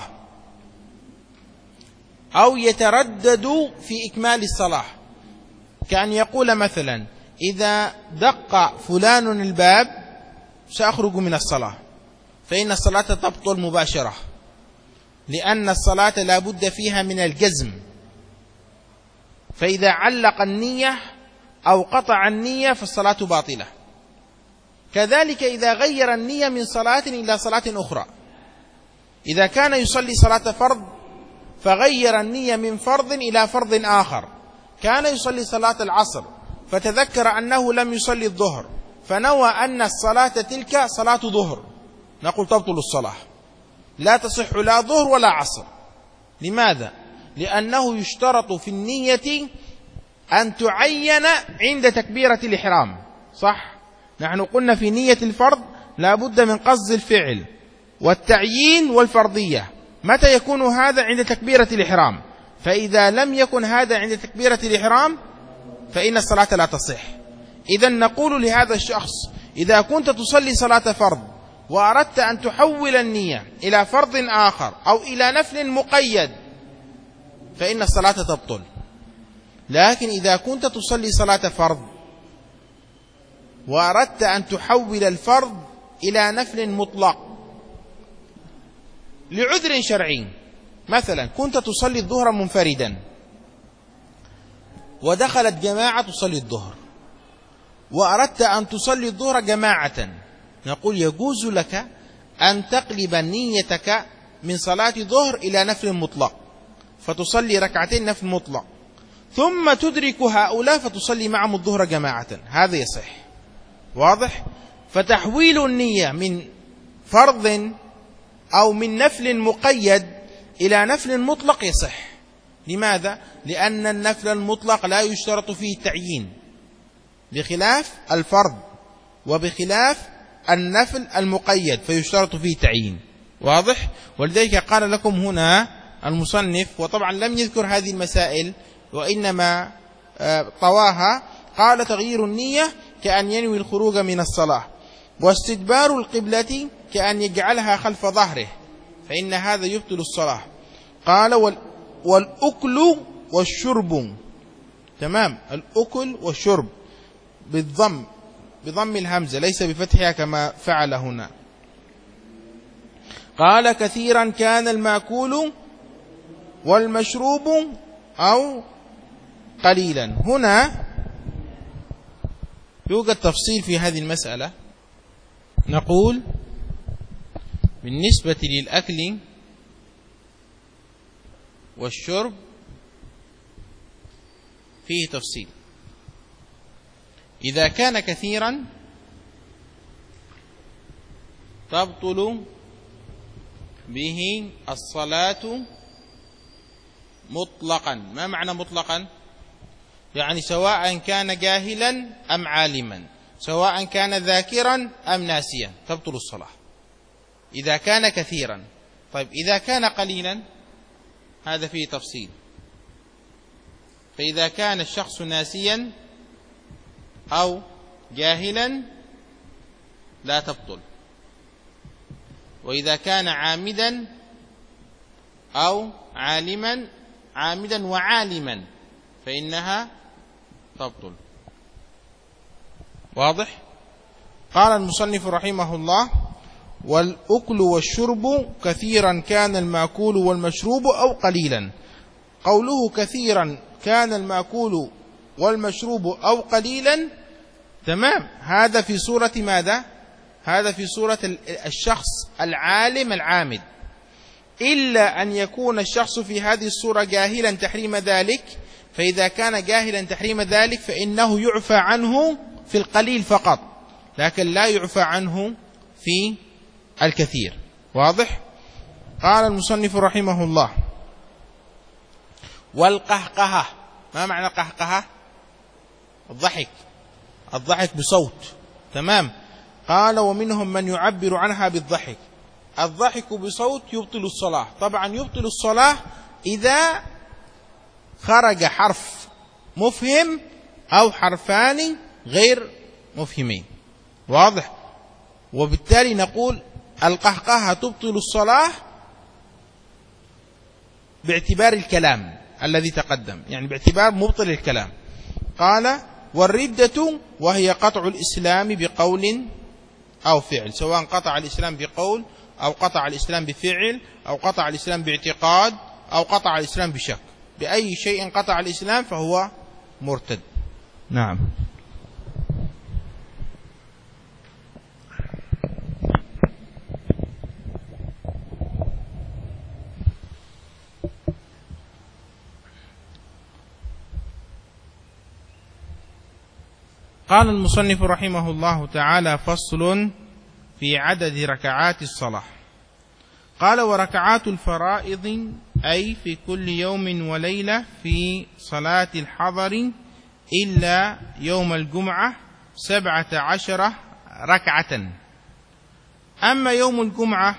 أو يتردد في إكمال الصلاة، كأن يقول مثلا إذا دق فلان الباب سأخرج من الصلاة، فإن الصلاة تبطل مباشرة، لأن الصلاة لا بد فيها من الجزم. فإذا علق النية أو قطع النية فالصلاة باطلة. كذلك إذا غير النية من صلاة إلى صلاة أخرى، إذا كان يصلي صلاة فرض فغير النية من فرض إلى فرض آخر، كان يصلي صلاة العصر فتذكر أنه لم يصلي الظهر فنوى أن الصلاة تلك صلاة ظهر، نقول تبطل الصلاة، لا تصح لا ظهر ولا عصر. لماذا؟ لأنه يشترط في النية أن تعين عند تكبيرة الإحرام. صح؟ نحن قلنا في نية الفرض لا بد من قصد الفعل والتعيين والفرضية. متى يكون هذا؟ عند تكبيرة الإحرام. فإذا لم يكن هذا عند تكبيرة الإحرام فإن الصلاة لا تصح. إذن نقول لهذا الشخص إذا كنت تصلي صلاة فرض وأردت أن تحول النية إلى فرض آخر أو إلى نفل مقيد فإن الصلاة تبطل. لكن إذا كنت تصلي صلاة فرض وأردت أن تحول الفرض إلى نفل مطلق لعذر شرعي، مثلا كنت تصلي الظهر منفردا ودخلت جماعة تصلي الظهر وأردت أن تصلي الظهر جماعة، نقول يجوز لك أن تقلب نيتك من صلاة ظهر إلى نفل مطلق فتصلي ركعتين نفل مطلق ثم تدرك هؤلاء فتصلي معهم الظهر جماعة، هذا يصح. واضح؟ فتحويل النية من فرض أو من نفل مقيد إلى نفل مطلق يصح. لماذا؟ لأن النفل المطلق لا يشترط فيه التعيين بخلاف الفرض، وبخلاف النفل المقيد فيشترط فيه تعيين. واضح؟ ولذلك قال لكم هنا المصنف، وطبعا لم يذكر هذه المسائل وإنما طواها، قال تغيير النية كأن ينوي الخروج من الصلاة، واستدبار القبلة كأن يجعلها خلف ظهره فإن هذا يبطل الصلاة. قال والأكل والشرب. تمام. الأكل والشرب بالضم بضم الهمزة ليس بفتحها كما فعل هنا. قال كثيرا كان المأكول والمشروب أو قليلا. هنا يوجد تفصيل في هذه المسألة. نقول بالنسبة للأكل والشرب فيه تفصيل. إذا كان كثيرا تبطل به الصلاة مطلقا. ما معنى مطلقا؟ يعني سواء كان جاهلا أم عالما، سواء كان ذاكرا أم ناسيا تبطل الصلاة إذا كان كثيرا. طيب إذا كان قليلا هذا فيه تفصيل. فإذا كان الشخص ناسيا أو جاهلا لا تبطل، وإذا كان عامدا أو عالما عامدا وعالما فإنها تبطل. واضح؟ قال المصنف رحمه الله: والأكل والشرب كثيرا كان المأكول والمشروب أو قليلا. قوله كثيرا كان المأكول والمشروب أو قليلا، تمام، هذا في صورة ماذا؟ هذا في صورة الشخص العالم العامد، إلا أن يكون الشخص في هذه الصورة جاهلا تحريم ذلك، فإذا كان جاهلا تحريم ذلك فإنه يعفى عنه في القليل فقط، لكن لا يعفى عنه في الكثير. واضح؟ قال المصنف رحمه الله: والقهقهة. ما معنى القهقهة؟ الضحك، الضحك بصوت، تمام. قال: ومنهم من يعبر عنها بالضحك. الضحك بصوت يبطل الصلاة. طبعا يبطل الصلاة إذا خرج حرف مفهم أو حرفان غير مفهمين. واضح؟ وبالتالي نقول القهقهة تبطل الصلاة باعتبار الكلام الذي تقدم، يعني باعتبار مبطل الكلام. قال: والردة وهي قطع الإسلام بقول أو فعل، سواء قطع الإسلام بقول أو قطع الإسلام بفعل أو قطع الإسلام باعتقاد أو قطع الإسلام بشك، بأي شيء قطع الإسلام فهو مرتد. نعم. قال المصنف رحمه الله تعالى: فصل في عدد ركعات الصلاة. قال: وركعات الفرائض أي في كل يوم وليلة في صلاة الحضر إلا يوم الجمعة سبعة عشر ركعة. أما يوم الجمعة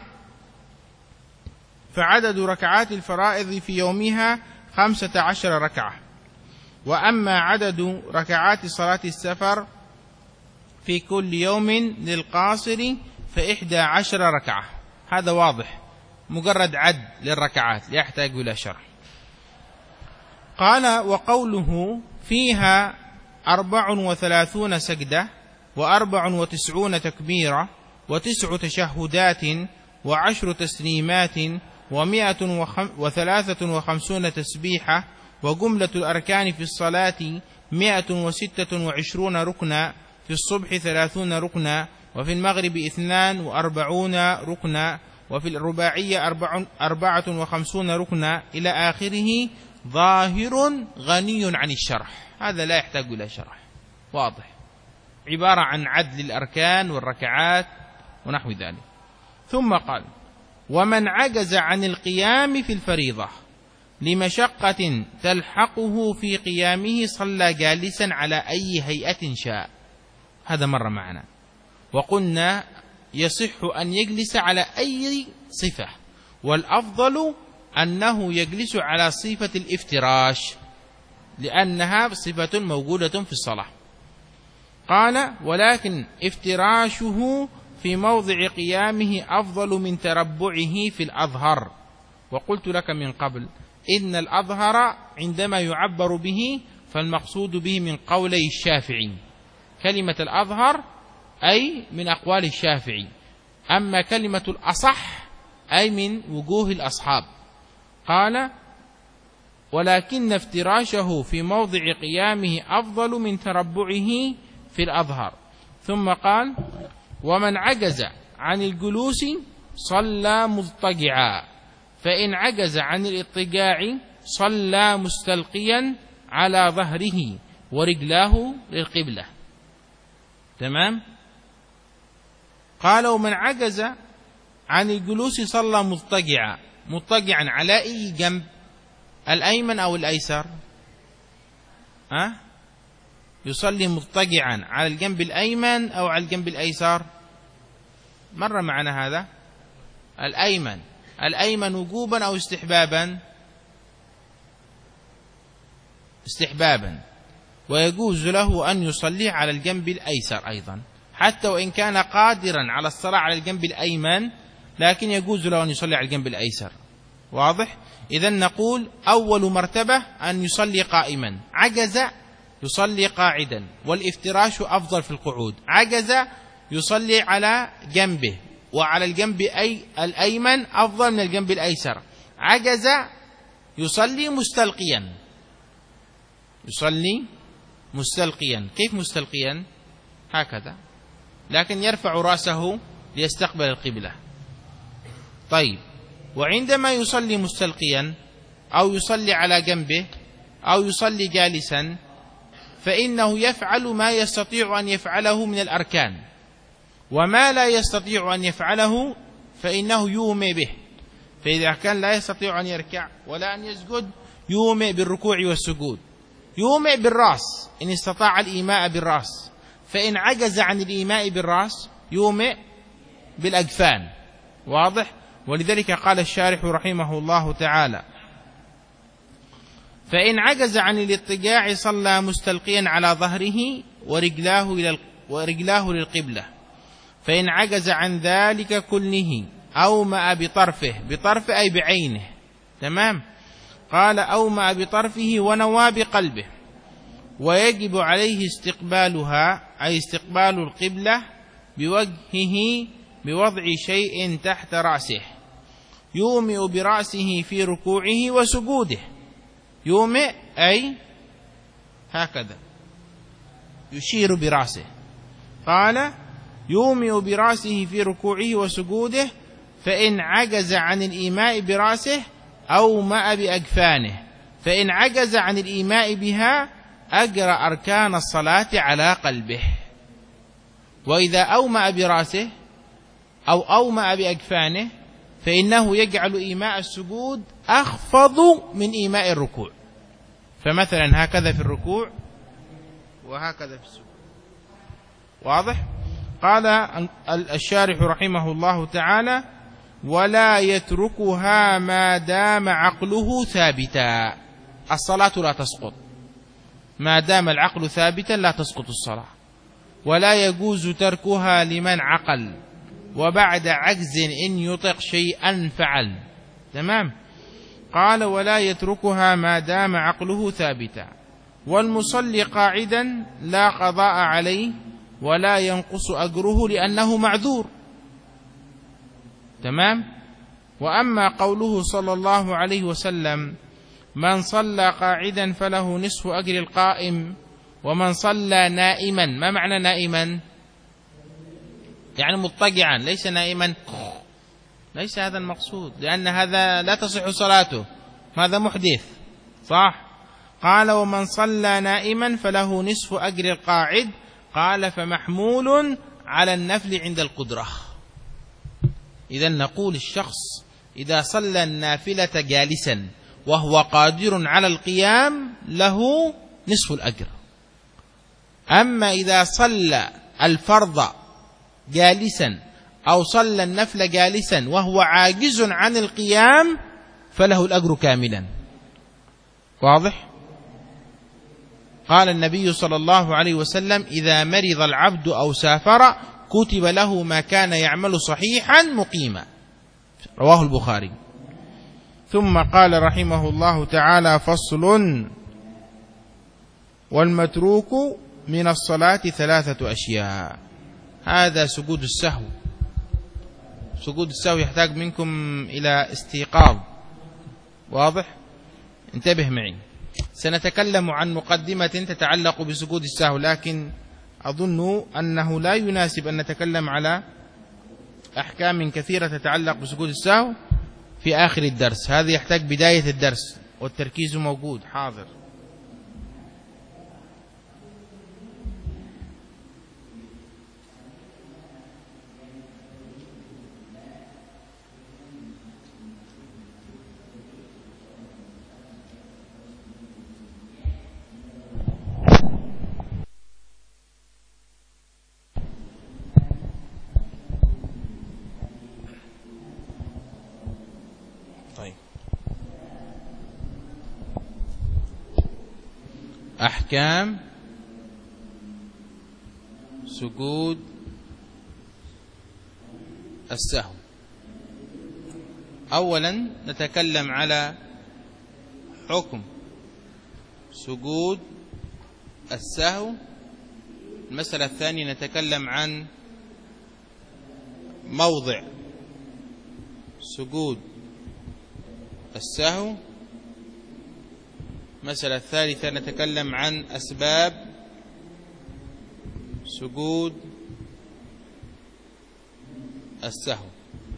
فعدد ركعات الفرائض في يومها خمسة عشر ركعة. وأما عدد ركعات صلاة السفر في كل يوم للقاصر فإحدى عشر ركعة. هذا واضح، مجرد عد للركعات لا يحتاج إلى شرح. قال: وقوله فيها أربع وثلاثون سجدة وأربع وتسعون تكبيرة وتسع تشهدات وعشر تسليمات ومائة وثلاثة وخمسون تسبيحة، وجملة الأركان في الصلاة مائة وستة وعشرون ركنا، في الصبح ثلاثون ركنا، وفي المغرب اثنان وأربعون ركنا، وفي الرباعية أربع أربعة وخمسون ركنا إلى آخره، ظاهر غني عن الشرح. هذا لا يحتاج إلى شرح، واضح، عبارة عن عدل الأركان والركعات ونحو ذلك. ثم قال: ومن عجز عن القيام في الفريضة لمشقة تلحقه في قيامه صلى جالسا على أي هيئة شاء. هذا مر معنا، وقلنا يصح أن يجلس على أي صفة، والأفضل أنه يجلس على صفة الافتراش لأنها صفة موجودة في الصلاة. قال: ولكن افتراشه في موضع قيامه أفضل من تربعه في الأظهر. وقلت لك من قبل إن الأظهر عندما يعبر به فالمقصود به من قولي الشافعي، كلمة الأظهر أي من أقوال الشافعي، أما كلمة الأصح أي من وجوه الأصحاب. قال: ولكن افتراشه في موضع قيامه أفضل من تربعه في الأظهر. ثم قال: ومن عجز عن الجلوس صلى مضطجعا، فإن عجز عن الاضطجاع صلى مستلقيا على ظهره ورجلاه للقبلة. تمام؟ قال: ومن عجز عن الجلوس صلى مضطجعا. مضطجعا على أي جنب؟ الأيمن أو الأيسر؟ أه؟ يصلي مضطجعا على الجنب الأيمن أو على الجنب الأيسر؟ مر معنا هذا. الأيمن. الأيمن وجوبا أو استحبابا؟ استحبابا. ويجوز له أن يصلي على الجنب الأيسر أيضا، حتى وإن كان قادرا على الصلاة على الجنب الأيمن، لكن يجوز له أن يصلي على الجنب الأيسر. واضح؟ إذن نقول أول مرتبة أن يصلي قائما، عجز يصلي قاعدا، والافتراش أفضل في القعود، عجز يصلي على جنبه، وعلى الجنب أي الأيمن أفضل من الجنب الأيسر. عجز يصلي مستلقيا، يصلي مستلقيا. كيف مستلقيا؟ هكذا، لكن يرفع رأسه ليستقبل القبلة. طيب، وعندما يصلي مستلقيا أو يصلي على جنبه أو يصلي جالسا، فإنه يفعل ما يستطيع أن يفعله من الأركان، وما لا يستطيع أن يفعله فإنه يومئ به. فإذا كان لا يستطيع أن يركع ولا أن يسجد يومئ بالركوع والسجود، يومئ بالرأس إن استطاع الإيماء بالرأس، فإن عجز عن الإيماء بالرأس يومئ بالأجفان. واضح؟ ولذلك قال الشارح رحمه الله تعالى: فإن عجز عن الاضطجاع صلى مستلقيا على ظهره ورجلاه إلى ورجلاه للقبلة. فإن عجز عن ذلك كله أومأ بطرفه، بطرف أي بعينه، تمام؟ قال: أومأ بطرفه ونوى بقلبه، ويجب عليه استقبالها أي استقبال القبلة بوجهه بوضع شيء تحت رأسه، يومئ برأسه في ركوعه وسجوده. يومئ أي هكذا يشير برأسه. قال: يومئ برأسه في ركوعه وسجوده. فإن عجز عن الإيماء برأسه أومأ بأجفانه، فإن عجز عن الإيماء بها أجرى أركان الصلاة على قلبه. وإذا أومأ برأسه أو أومأ بأجفانه فإنه يجعل إيماء السجود أخفض من إيماء الركوع، فمثلا هكذا في الركوع وهكذا في السجود. واضح؟ قال الشارح رحمه الله تعالى: ولا يتركها ما دام عقله ثابتا. الصلاة لا تسقط ما دام العقل ثابتا، لا تسقط الصلاة. ولا يجوز تركها لمن عقل، وبعد عجز إن يطق شيئا فعل. تمام؟ قال: ولا يتركها ما دام عقله ثابتا. والمصلي قاعدا لا قضاء عليه ولا ينقص أجره لأنه معذور. تمام؟ وأما قوله صلى الله عليه وسلم: من صلى قاعدا فله نصف أجر القائم، ومن صلى نائما. ما معنى نائما؟ يعني مضطجعا، ليس نائما، ليس هذا المقصود، لأن هذا لا تصح صلاته، هذا محدث، صح؟ قال: ومن صلى نائما فله نصف أجر القاعد. قال: فمحمول على النفل عند القدرة. إذن نقول الشخص إذا صلى النافلة جالسا وهو قادر على القيام له نصف الأجر. أما إذا صلى الفرض جالسا أو صلى النفل جالسا وهو عاجز عن القيام فله الأجر كاملا. واضح؟ قال النبي صلى الله عليه وسلم: إذا مرض العبد أو سافر كتب له ما كان يعمل صحيحا مقيما. رواه البخاري. ثم قال رحمه الله تعالى: فصل: والمتروك من الصلاة ثلاثة أشياء. هذا سجود السهو. سجود السهو يحتاج منكم إلى استيقاظ. واضح؟ انتبه معي، سنتكلم عن مقدمة تتعلق بسجود السهو، لكن أظن أنه لا يناسب أن نتكلم على أحكام كثيرة تتعلق بسجود السهو في آخر الدرس. هذا يحتاج بداية الدرس، والتركيز موجود حاضر. أحكام سجود السهو. أولا نتكلم على حكم سجود السهو. المسألة الثانية نتكلم عن موضع سجود السهو. المسألة الثالثة نتكلم عن أسباب سجود السهو.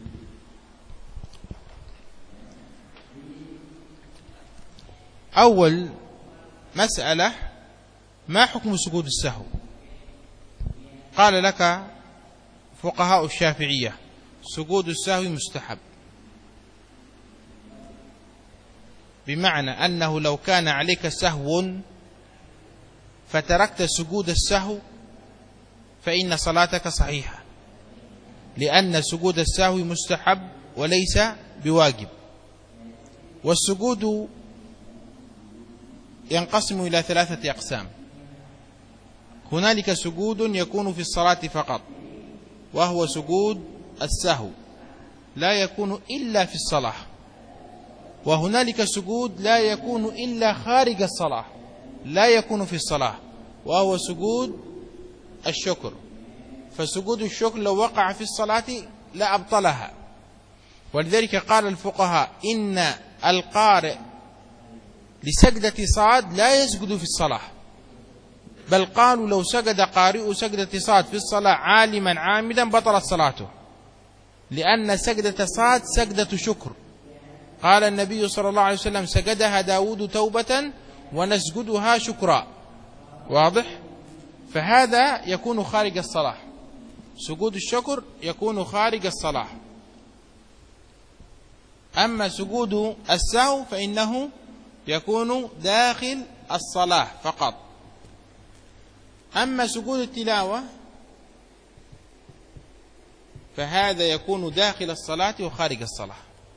أول مسألة: ما حكم سجود السهو؟ قال لك فقهاء الشافعية: سجود السهو مستحب، بمعنى أنه لو كان عليك سهو فتركت سجود السهو فإن صلاتك صحيحة، لأن سجود السهو مستحب وليس بواجب. والسجود ينقسم إلى ثلاثة أقسام: هنالك سجود يكون في الصلاة فقط، وهو سجود السهو، لا يكون إلا في الصلاة. وهنالك سجود لا يكون إلا خارج الصلاة، لا يكون في الصلاة، وهو سجود الشكر. فسجود الشكر لو وقع في الصلاة لا أبطلها. ولذلك قال الفقهاء إن القارئ لسجدة صاد لا يسجد في الصلاة، بل قالوا لو سجد قارئ سجدة صاد في الصلاة عالما عامدا بطلت صلاته، لأن سجدة صاد سجدة شكر. قال النبي صلى الله عليه وسلم: سجدها داود توبة ونسجدها شكرا. واضح؟ فهذا يكون خارج الصلاة، سجود الشكر يكون خارج الصلاة. أما سجود السهو فإنه يكون داخل الصلاة فقط. أما سجود التلاوة فهذا يكون داخل الصلاة وخارج الصلاة.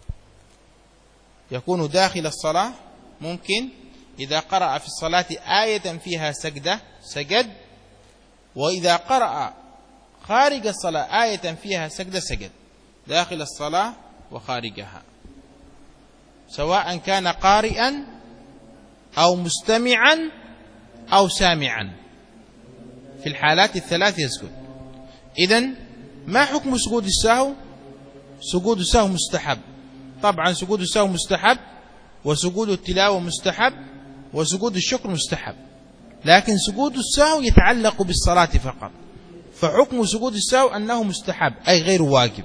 يكون داخل الصلاة، ممكن إذا قرأ في الصلاة آية فيها سجدة سجد، وإذا قرأ خارج الصلاة آية فيها سجدة سجد، داخل الصلاة وخارجها، سواء كان قارئا أو مستمعا أو سامعا، في الحالات الثلاث يسجد. إذن ما حكم سجود السهو؟ سجود السهو مستحب. طبعا سجود السهو مستحب، وسجود التلاوة مستحب، وسجود الشكر مستحب، لكن سجود السهو يتعلق بالصلاة فقط، فحكم سجود السهو أنه مستحب أي غير واجب.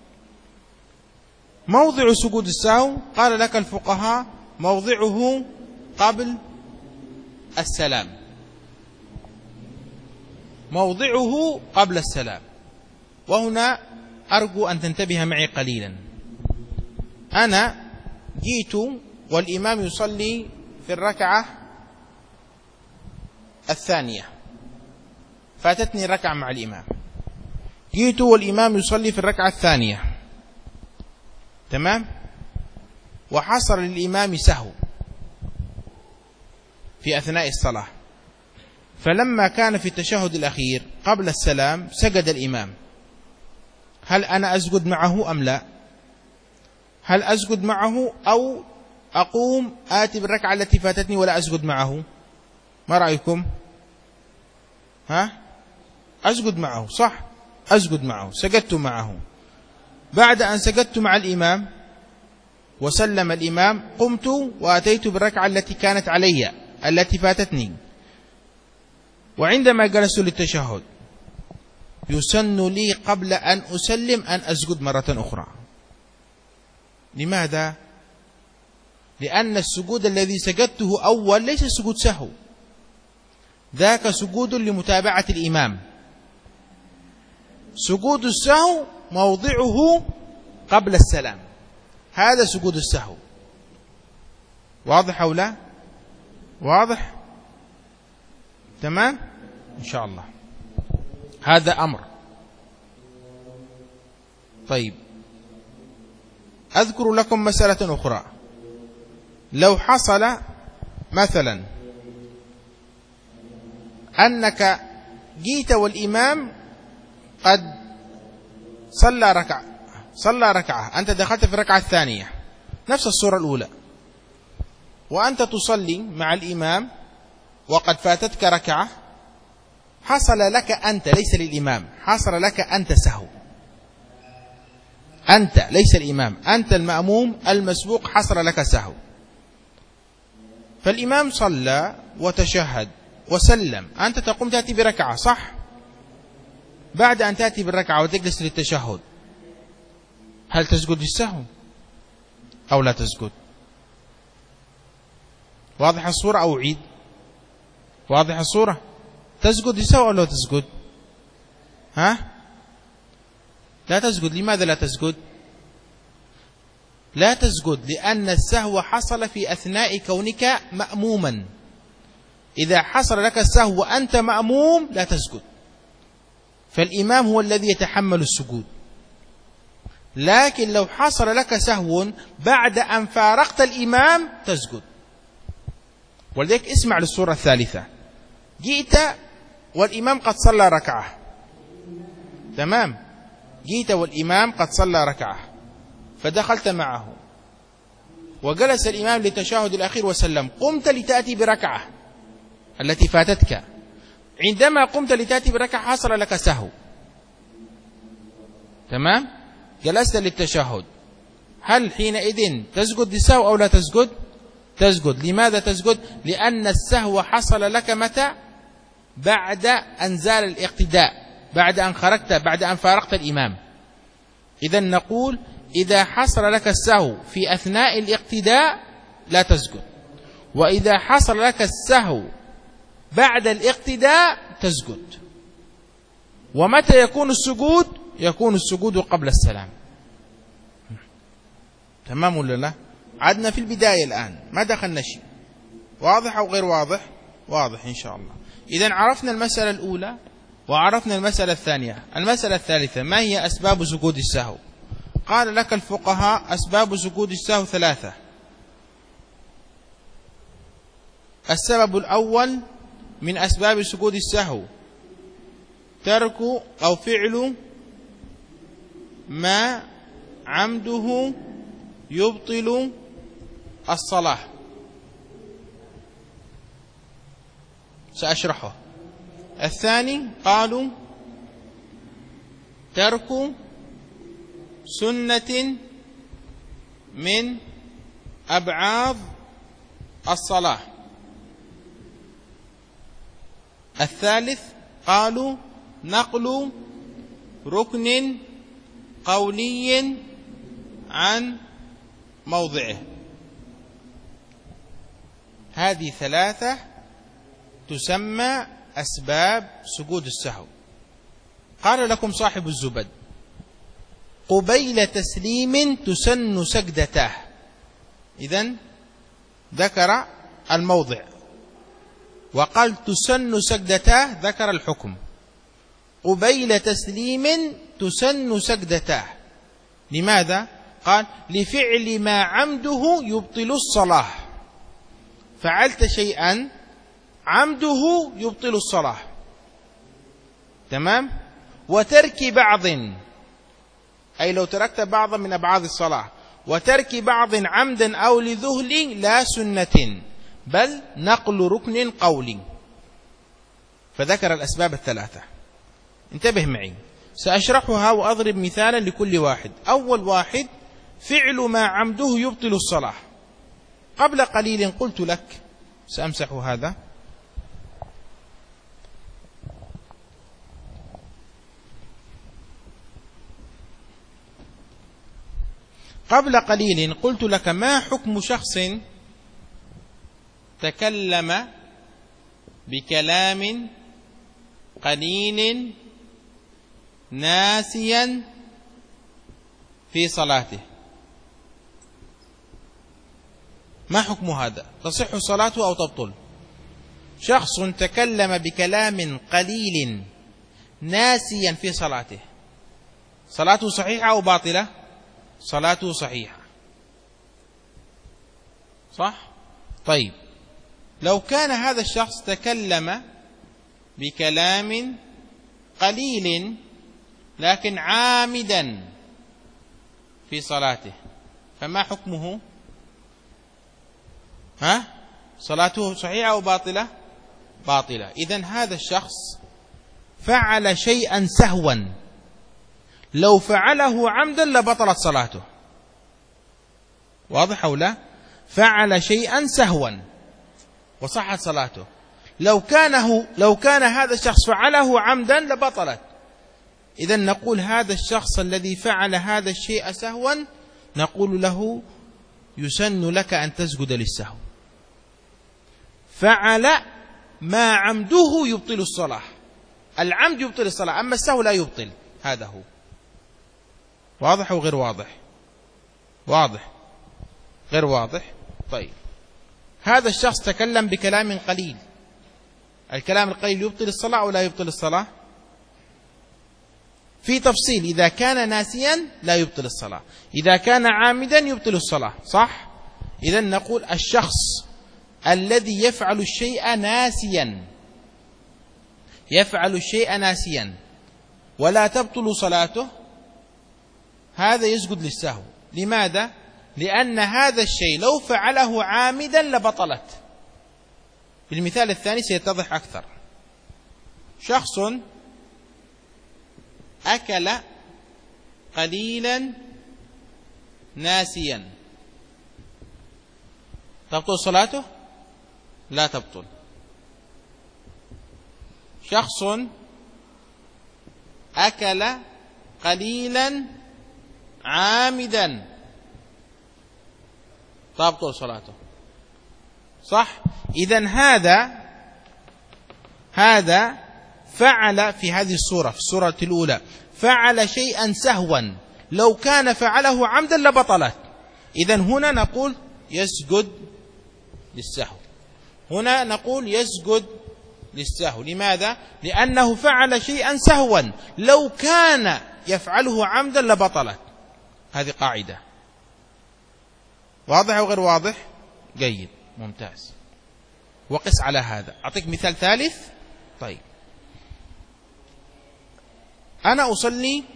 موضع سجود السهو قال لك الفقهاء: موضعه قبل السلام، موضعه قبل السلام. وهنا أرجو أن تنتبه معي قليلا. أنا جيت والإمام يصلي في الركعة الثانية، فاتتني ركعة مع الإمام، جيت والإمام يصلي في الركعة الثانية، تمام، وحصل للإمام سهو في أثناء الصلاة، فلما كان في التشهد الأخير قبل السلام سجد الإمام، هل أنا أسجد معه أم لا؟ هل أسجد معه أو أقوم آتي بالركعة التي فاتتني ولا أسجد معه؟ ما رأيكم؟ ها؟ أسجد معه، صح؟ أسجد معه، سجدت معه. بعد أن سجدت مع الإمام وسلم الإمام قمت وأتيت بالركعة التي كانت علي التي فاتتني، وعندما جلست للتشهد يسن لي قبل أن أسلم أن أسجد مرة أخرى. لماذا؟ لأن السجود الذي سجدته أول ليس سجود سهو، ذاك سجود لمتابعة الإمام. سجود السهو موضعه قبل السلام، هذا سجود السهو. واضح أو لا؟ واضح؟ تمام؟ إن شاء الله. هذا أمر. طيب، أذكر لكم مسألة أخرى. لو حصل مثلا أنك جيت والإمام قد صلى ركعة صلى ركعة أنت دخلت في الركعة الثانية نفس الصورة الأولى، وأنت تصلي مع الإمام وقد فاتتك ركعة، حصل لك أنت ليس للإمام، حصل لك أنت سهو. أنت ليس الإمام، أنت المأموم المسبوق حصل لك سهو، فالإمام صلى وتشهد وسلم، أنت تقوم تأتي بركعة، صح؟ بعد أن تأتي بالركعة وتجلس للتشهد، هل تسجد للسهو أو لا تسجد؟ واضح الصورة أو أعيد؟ واضح الصورة؟ تسجد للسهو أو لا تسجد؟ ها؟ لا تسجد. لماذا لا تسجد؟ لا تسجد لأن السهو حصل في أثناء كونك مأموما. إذا حصل لك السهو وأنت مأموم لا تسجد، فالإمام هو الذي يتحمل السجود. لكن لو حصل لك سهو بعد أن فارقت الإمام تسجد. ولذلك اسمع للصورة الثالثة، جئت والإمام قد صلى ركعة، تمام، جئت والإمام قد صلى ركعة فدخلت معه وجلس الإمام للتشهد الأخير وسلم، قمت لتأتي بركعة التي فاتتك، عندما قمت لتأتي بركعة حصل لك سهو، تمام، جلست للتشهد، هل حينئذ تسجد للسهو أو لا تسجد؟ تسجد. لماذا تسجد؟ لأن السهو حصل لك متى؟ بعد أن زال الاقتداء، بعد أن خرجت، بعد أن فارقت الإمام. إذن نقول إذا حصل لك السهو في أثناء الاقتداء لا تسجد، وإذا حصل لك السهو بعد الاقتداء تسجد. ومتى يكون السجود؟ يكون السجود قبل السلام. تمام ولا لا؟ عدنا في البداية الآن، ما دخلنا شيء. واضح أو غير واضح؟ واضح إن شاء الله. إذن عرفنا المسألة الأولى وعرفنا المسألة الثانية. المسألة الثالثة، ما هي أسباب سجود السهو؟ قال لك الفقهاء أسباب سجود السهو ثلاثة. السبب الأول من أسباب سجود السهو ترك أو فعل ما عمده يبطل الصلاة. سأشرحه. الثاني قالوا ترك سنة من أبعاد الصلاة. الثالث قالوا نقل ركن قولي عن موضعه. هذه ثلاثة تسمى أسباب سجود السهو. قال لكم صاحب الزبد قبيل تسليم تسن سجدته. إذن ذكر الموضع وقال تسن سجدته، ذكر الحكم. قبيل تسليم تسن سجدته، لماذا؟ قال لفعل ما عمده يبطل الصلاة. فعلت شيئا عمده يبطل الصلاة، تمام. وترك بعض، أي لو تركت بعضا من أبعاد الصلاة، وترك بعض عمدا أو لذهل لا سنة بل نقل ركن قولي. فذكر الأسباب الثلاثة. انتبه معي، سأشرحها وأضرب مثالا لكل واحد. أول واحد فعل ما عمده يبطل الصلاة. قبل قليل قلت لك، سأمسح هذا، قبل قليل قلت لك ما حكم شخص تكلم بكلام قليل ناسيا في صلاته؟ ما حكم هذا؟ تصح صلاته أو تبطل؟ شخص تكلم بكلام قليل ناسيا في صلاته، صلاته صحيحة أو باطلة؟ صلاته صحيحة، صح؟ طيب، لو كان هذا الشخص تكلم بكلام قليل لكن عامدا في صلاته، فما حكمه؟ ها؟ صلاته صحيحة أو باطلة؟ باطلة. إذن هذا الشخص فعل شيئا سهوا، لو فعله عمدا لبطلت صلاته. واضح أو لا؟ فعل شيئا سهوا وصحت صلاته. لو كانه لو كان هذا الشخص فعله عمدا لبطلت. إذن نقول هذا الشخص الذي فعل هذا الشيء سهوا نقول له يسن لك أن تسجد للسهو. فعل ما عمده يبطل الصلاة. العمد يبطل الصلاة، أما السهو لا يبطل. هذا هو. واضح أو غير واضح؟ واضح غير واضح؟ طيب، هذا الشخص تكلم بكلام قليل. الكلام القليل يبطل الصلاة أو لا يبطل الصلاة؟ في تفصيل. إذا كان ناسيا لا يبطل الصلاة، إذا كان عامدا يبطل الصلاة، صح؟ إذن نقول الشخص الذي يفعل الشيء ناسيا يفعل الشيء ناسيا ولا تبطل صلاته، هذا يسجد للسهو. لماذا؟ لأن هذا الشيء لو فعله عامدا لبطلت. بالمثال الثاني سيتضح أكثر. شخص أكل قليلا ناسيا، تبطل صلاته؟ لا تبطل. شخص أكل قليلا عامدا تبطل صلاته، صح؟ إذن هذا هذا فعل في هذه الصورة، في الصورة الأولى فعل شيئا سهوا، لو كان فعله عمدا لبطلت. إذن هنا نقول يسجد للسهو. هنا نقول يسجد للسهو. لماذا؟ لأنه فعل شيئا سهوا، لو كان يفعله عمدا لبطلت. هذه قاعدة. واضح أو غير واضح؟ جيد، ممتاز. وقس على هذا. أعطيك مثال ثالث. طيب، أنا أصلي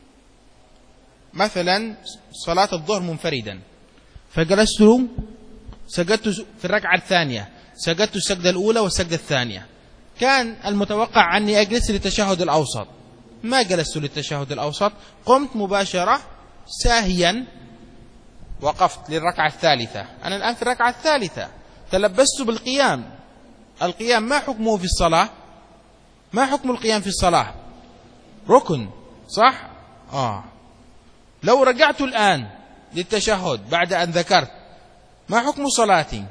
مثلا صلاة الظهر منفردا، فجلست سجدت في الركعة الثانية، سجدت السجدة الأولى والسجدة الثانية. كان المتوقع عني أجلس للتشهد الأوسط، ما جلست للتشهد الأوسط، قمت مباشرة ساهيا وقفت للركعة الثالثة. أنا الآن في الركعة الثالثة تلبست بالقيام. القيام ما حكمه في الصلاة؟ ما حكم القيام في الصلاة؟ ركن، صح؟ آه. لو رجعت الآن للتشهد بعد أن ذكرت، ما حكم صلاتي؟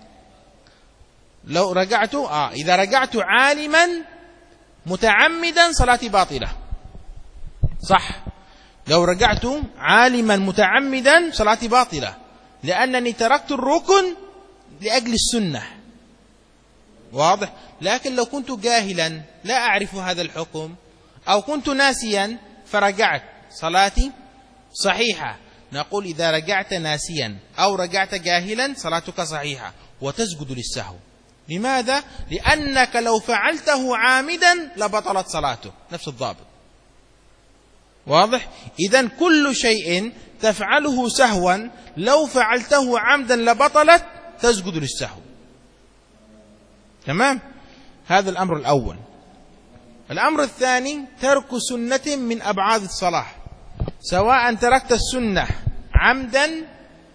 لو رجعت آه إذا رجعت عالما متعمدا صلاتي باطلة، صح؟ لو رجعت عالما متعمدا صلاتي باطلة، لأنني تركت الركن لأجل السنة. واضح؟ لكن لو كنت جاهلا لا أعرف هذا الحكم، أو كنت ناسيا فرجعت، صلاتي صحيحة. نقول إذا رجعت ناسيا أو رجعت جاهلا صلاتك صحيحة وتسجد للسهو. لماذا؟ لأنك لو فعلته عامدا لبطلت صلاته، نفس الضابط. واضح؟ إذن كل شيء تفعله سهوا لو فعلته عمدا لبطلت، تسجد للسهو. تمام؟ هذا الأمر الأول. الأمر الثاني ترك سنة من أبعاد الصلاة، سواء تركت السنة عمدا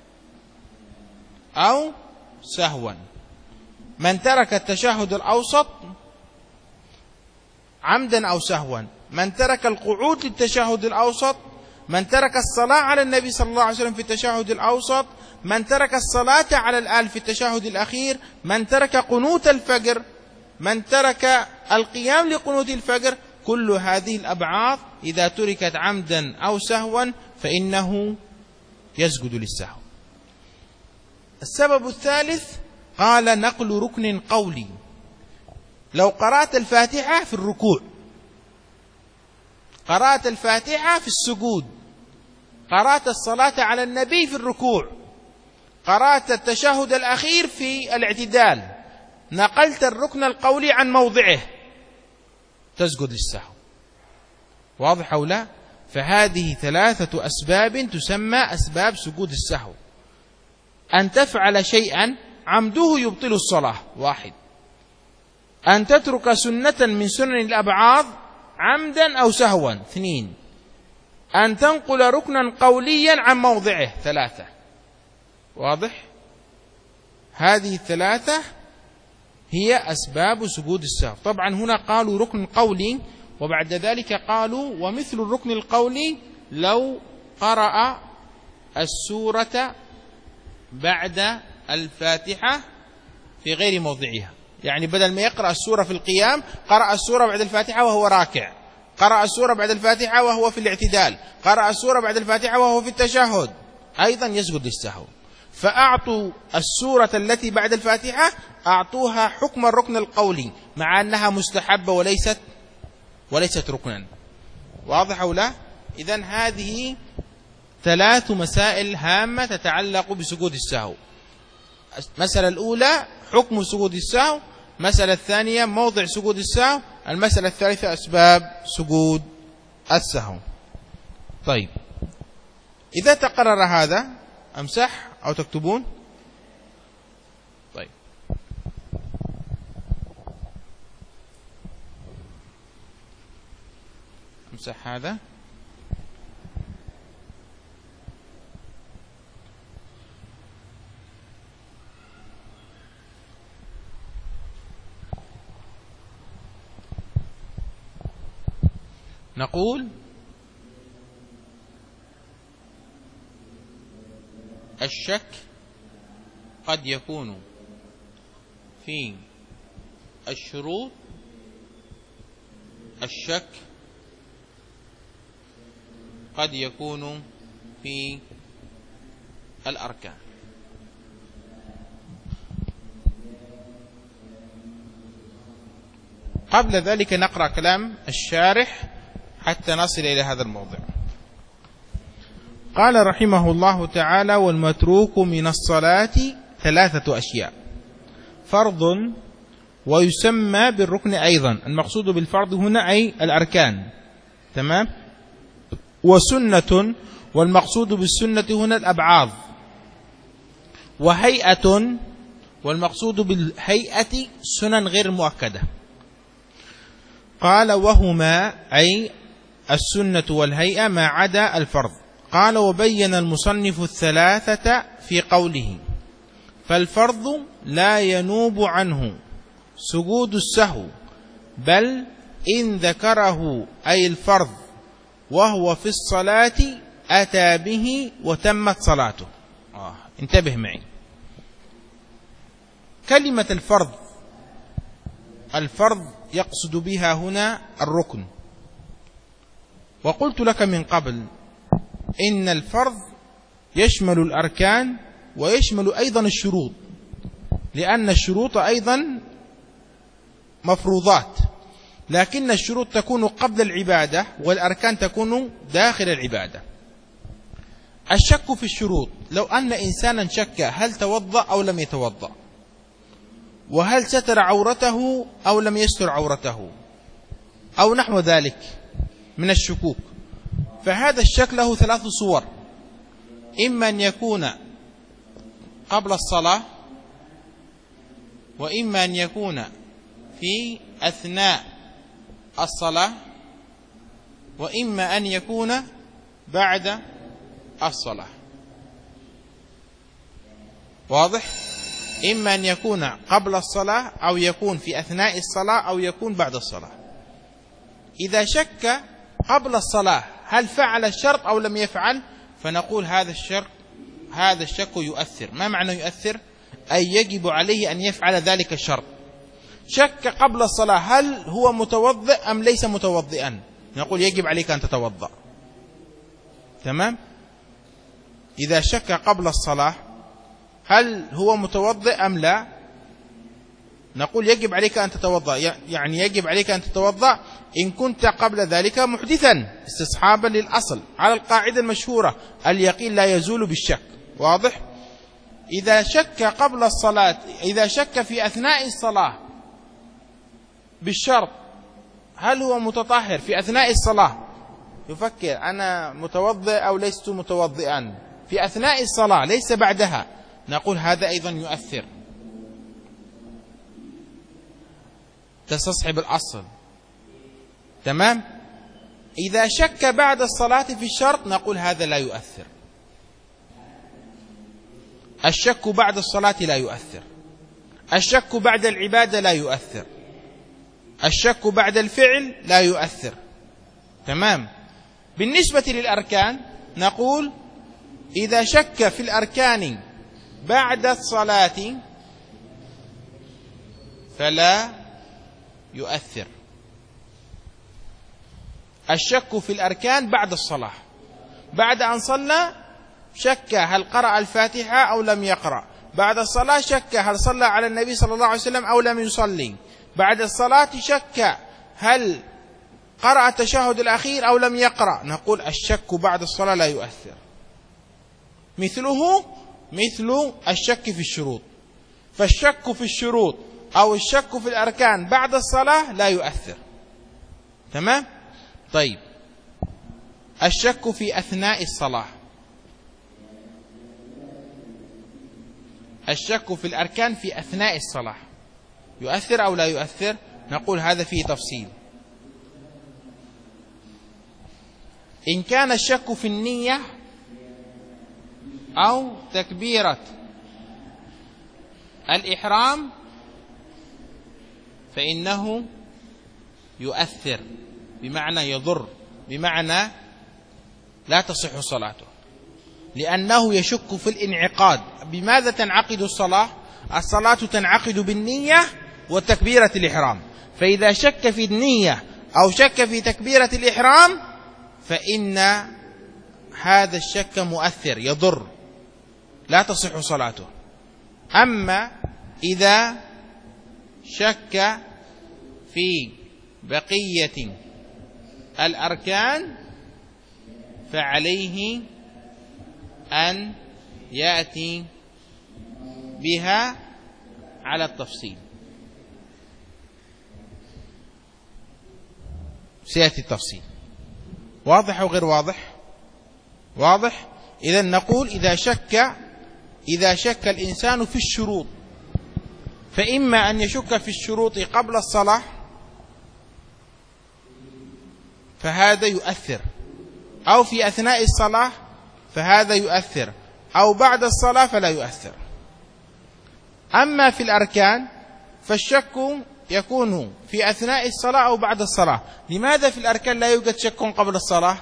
أو سهوا. من ترك التشهد الأوسط عمدا أو سهوا، من ترك القعود للتشهد الأوسط، من ترك الصلاة على النبي صلى الله عليه وسلم في التشهد الأوسط، من ترك الصلاة على الآل في التشهد الأخير، من ترك قنوت الفجر، من ترك القيام لقنوت الفجر. كل هذه الأبعاد إذا تركت عمدا أو سهوا فإنه يسجد للسهو. السبب الثالث قال نقل ركن قولي. لو قرأت الفاتحة في الركوع، قرأت الفاتحة في السجود، قرأت الصلاة على النبي في الركوع، قرأت التشهد الأخير في الاعتدال، نقلت الركن القولي عن موضعه، تسجد للسهو. واضح أو لا؟ فهذه ثلاثة أسباب تسمى أسباب سجود السهو. أن تفعل شيئا عمده يبطل الصلاة، واحد. أن تترك سنة من سنن الأبعاد عمدا أو سهوا، اثنين. أن تنقل ركنا قوليا عن موضعه، ثلاثة. واضح؟ هذه الثلاثة هي أسباب سجود السهو. طبعا هنا قالوا ركن قولي، وبعد ذلك قالوا ومثل الركن القولي لو قرأ السورة بعد الفاتحة في غير موضعها، يعني بدل ما يقرأ السورة في القيام قرأ السورة بعد الفاتحة وهو راكع، قرأ السورة بعد الفاتحة وهو في الاعتدال، قرأ السورة بعد الفاتحة وهو في التشهد، أيضا يسجد للسهو. فأعطوا السورة التي بعد الفاتحة أعطوها حكم الركن القولي، مع أنها مستحبة وليست وليست ركنا. واضح أو لا؟ إذن هذه ثلاث مسائل هامة تتعلق بسجود السهو. المسألة الأولى حكم سجود السهو، المسألة الثانية موضع سجود السهو، المسألة الثالثة أسباب سجود السهو. طيب، إذا تقرر هذا أمسح أو تكتبون؟ طيب، أمسح هذا. نقول الشك قد يكون في الشروط، الشك قد يكون في الأركان. قبل ذلك نقرأ كلام الشارح حتى نصل إلى هذا الموضع. قال رحمه الله تعالى: والمتروك من الصلاة ثلاثة أشياء: فرض، ويسمى بالركن أيضا، المقصود بالفرض هنا أي الأركان، تمام، وسنة، والمقصود بالسنة هنا الأبعاض، وهيئة، والمقصود بالهيئة سنن غير مؤكدة. قال: وهما أي السنة والهيئة ما عدا الفرض. قال: وبين المصنف الثلاثة في قوله: فالفرض لا ينوب عنه سجود السهو، بل إن ذكره أي الفرض وهو في الصلاة أتى به وتمت صلاته. آه. انتبه معي، كلمة الفرض، الفرض يقصد بها هنا الركن. وقلت لك من قبل إن الفرض يشمل الأركان ويشمل أيضا الشروط، لأن الشروط أيضا مفروضات، لكن الشروط تكون قبل العبادة والأركان تكون داخل العبادة. الشك في الشروط: لو أن إنسانا شك هل توضأ أو لم يتوضأ، وهل ستر عورته أو لم يستر عورته، أو نحو ذلك من الشكوك، فهذا الشك له ثلاث صور: إما أن يكون قبل الصلاة، وإما أن يكون في أثناء الصلاة، وإما أن يكون بعد الصلاة. واضح؟ إما أن يكون قبل الصلاة، أو يكون في أثناء الصلاة، أو يكون بعد الصلاة. إذا شك قبل الصلاة هل فعل الشرط أو لم يفعل، فنقول هذا الشرط هذا الشك يؤثر. ما معنى يؤثر؟ أي يجب عليه أن يفعل ذلك الشرط. شك قبل الصلاة هل هو متوضئ أم ليس متوضئا، نقول يجب عليك أن تتوضأ، تمام. إذا شك قبل الصلاة هل هو متوضئ أم لا، نقول يجب عليك أن تتوضأ، يعني يجب عليك أن تتوضأ إن كنت قبل ذلك محدثا، استصحابا للأصل على القاعدة المشهورة: اليقين لا يزول بالشك. واضح؟ إذا شك قبل الصلاة، إذا شك في أثناء الصلاة بالشرط هل هو متطهر في أثناء الصلاة، يفكر أنا متوضئ أو لست متوضئا في أثناء الصلاة ليس بعدها، نقول هذا أيضا يؤثر، تستصحب الأصل، تمام. إذا شك بعد الصلاة في الشرط نقول هذا لا يؤثر. الشك بعد الصلاة لا يؤثر، الشك بعد العبادة لا يؤثر، الشك بعد الفعل لا يؤثر. تمام. بالنسبة للأركان نقول إذا شك في الأركان بعد الصلاة فلا يؤثر. الشك في الأركان بعد الصلاة، بعد أن صلى شك هل قرأ الفاتحة أو لم يقرأ، بعد الصلاة شك هل صلى على النبي صلى الله عليه وسلم أو لم يصلي، بعد الصلاة شك هل قرأ التشهد الأخير أو لم يقرأ، نقول الشك بعد الصلاة لا يؤثر. مثله مثل الشك في الشروط، فالشك في الشروط أو الشك في الأركان بعد الصلاة لا يؤثر. تمام؟ طيب، الشك في أثناء الصلاة، الشك في الأركان في أثناء الصلاة يؤثر أو لا يؤثر؟ نقول هذا فيه تفصيل. إن كان الشك في النية أو تكبيرة الإحرام فإنه يؤثر، بمعنى يضر، بمعنى لا تصح صلاته، لأنه يشك في الانعقاد. بماذا تنعقد الصلاة؟ الصلاة تنعقد بالنية وتكبيرة الإحرام، فإذا شك في النية أو شك في تكبيرة الإحرام فإن هذا الشك مؤثر يضر، لا تصح صلاته. أما إذا شك في بقية الأركان فعليه أن يأتي بها على التفصيل، سيأتي التفصيل. واضح أو غير واضح؟ واضح. إذن نقول إذا شك إذا شك الإنسان في الشروط فإما أن يشك في الشروط قبل الصلاة فهذا يؤثر، أو في أثناء الصلاة فهذا يؤثر، أو بعد الصلاة فلا يؤثر. أما في الأركان فالشك يكون في أثناء الصلاة أو بعد الصلاة. لماذا في الأركان لا يوجد شك قبل الصلاة؟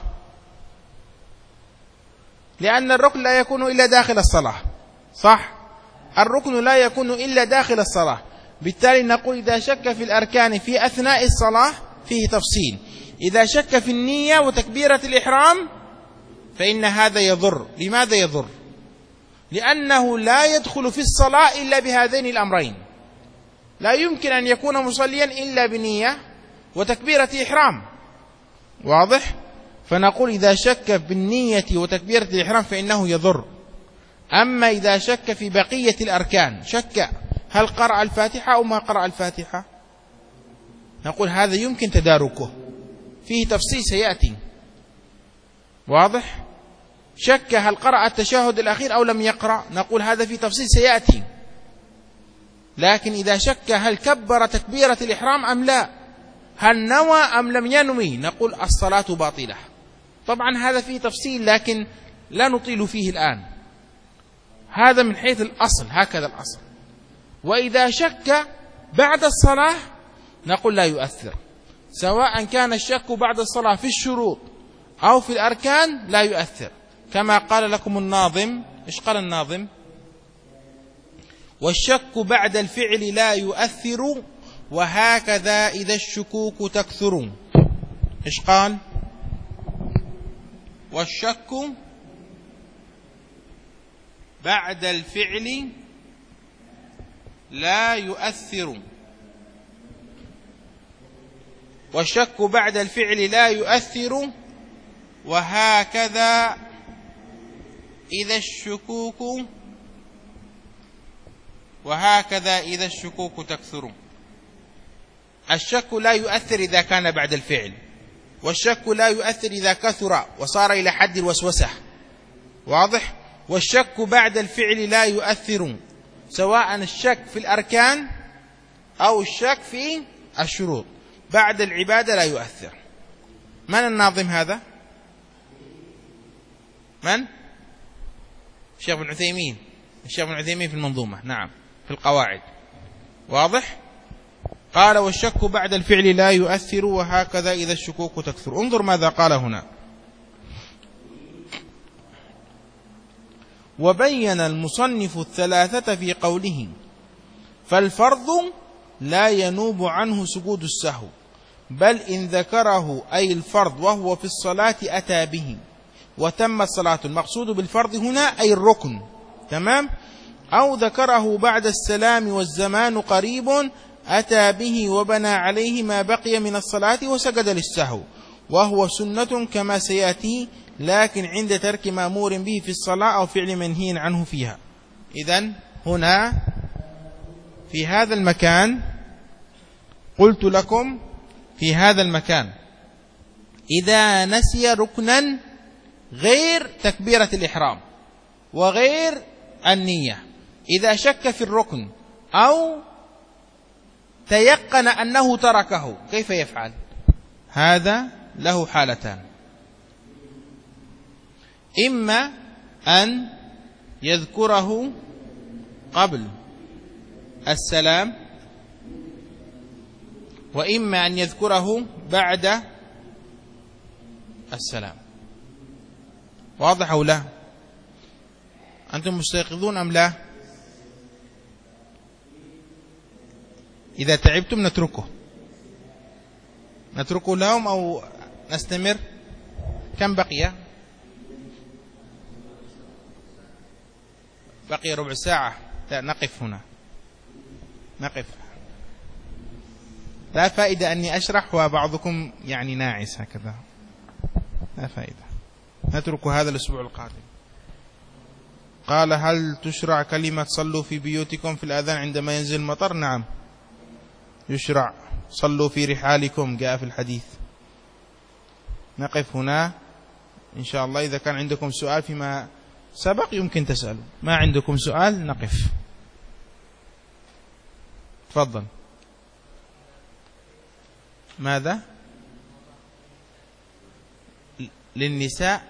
لأن الركن لا يكون إلا داخل الصلاة، صح؟ الركن لا يكون إلا داخل الصلاة، بالتالي نقول إذا شك في الأركان في أثناء الصلاة فيه تفصيل. إذا شك في النية وتكبيرة الإحرام فإن هذا يضر. لماذا يضر؟ لأنه لا يدخل في الصلاة إلا بهذين الأمرين، لا يمكن أن يكون مصليا إلا بنية وتكبيرة إحرام. واضح؟ فنقول إذا شك بالنية وتكبيرة الإحرام فإنه يضر. أما إذا شك في بقية الأركان، شك هل قرأ الفاتحة أو ما قرأ الفاتحة، نقول هذا يمكن تداركه، فيه تفصيل سيأتي. واضح؟ شك هل قرأ التشهد الأخير أو لم يقرأ، نقول هذا فيه تفصيل سيأتي. لكن إذا شك هل كبر تكبيرة الإحرام أم لا، هل نوى أم لم ينوي، نقول الصلاة باطلة. طبعا هذا فيه تفصيل لكن لا نطيل فيه الآن، هذا من حيث الأصل، هكذا الأصل. وإذا شك بعد الصلاة نقول لا يؤثر، سواء كان الشك بعد الصلاة في الشروط أو في الأركان لا يؤثر، كما قال لكم الناظم. إيش قال الناظم؟ والشك بعد الفعل لا يؤثر وهكذا إذا الشكوك تكثر. إيش قال؟ والشك بعد الفعل لا يؤثر، والشك بعد الفعل لا يؤثر وهكذا إذا الشكوك وهكذا إذا الشكوك تكثر. الشك لا يؤثر إذا كان بعد الفعل، والشك لا يؤثر إذا كثر وصار إلى حد الوسوسة. واضح؟ والشك بعد الفعل لا يؤثر، سواء الشك في الأركان أو الشك في الشروط، بعد العبادة لا يؤثر. من الناظم هذا؟ من؟ الشيخ ابن عثيمين. الشيخ ابن عثيمين في المنظومة، نعم، في القواعد. واضح؟ قال والشك بعد الفعل لا يؤثر، وهكذا إذا الشكوك تكثر. انظر ماذا قال هنا: وبين المصنف الثلاثة في قوله: فالفرض لا ينوب عنه سجود السهو، بل إن ذكره أي الفرض وهو في الصلاة أتى به وتم الصلاة. المقصود بالفرض هنا أي الركن، تمام؟ أو ذكره بعد السلام والزمان قريب أتى به وبنى عليه ما بقي من الصلاة وسجد للسهو، وهو سنة كما سيأتي، لكن عند ترك مأمور به في الصلاة أو فعل منهي عنه فيها. إذن هنا في هذا المكان قلت لكم في هذا المكان إذا نسي ركنا غير تكبيرة الإحرام وغير النية، إذا شك في الركن أو تيقن أنه تركه كيف يفعل؟ هذا له حالتان: إما أن يذكره قبل السلام، وإما أن يذكره بعد السلام. واضح أو لا؟ أنتم مستيقظون أم لا؟ إذا تعبتم نتركه نتركه لهم أو نستمر؟ كم بقي؟ بقي ربع ساعة. لا، نقف هنا، نقف. لا فائدة أني أشرح وبعضكم يعني ناعس هكذا، لا فائدة. نترك هذا الأسبوع القادم. قال: هل تشرع كلمة صلوا في بيوتكم في الأذان عندما ينزل المطر؟ نعم يشرع، صلوا في رحالكم، جاء في الحديث. نقف هنا إن شاء الله. إذا كان عندكم سؤال فيما سبق يمكن تسألوا، ما عندكم سؤال نقف. تفضل. ماذا؟ للنساء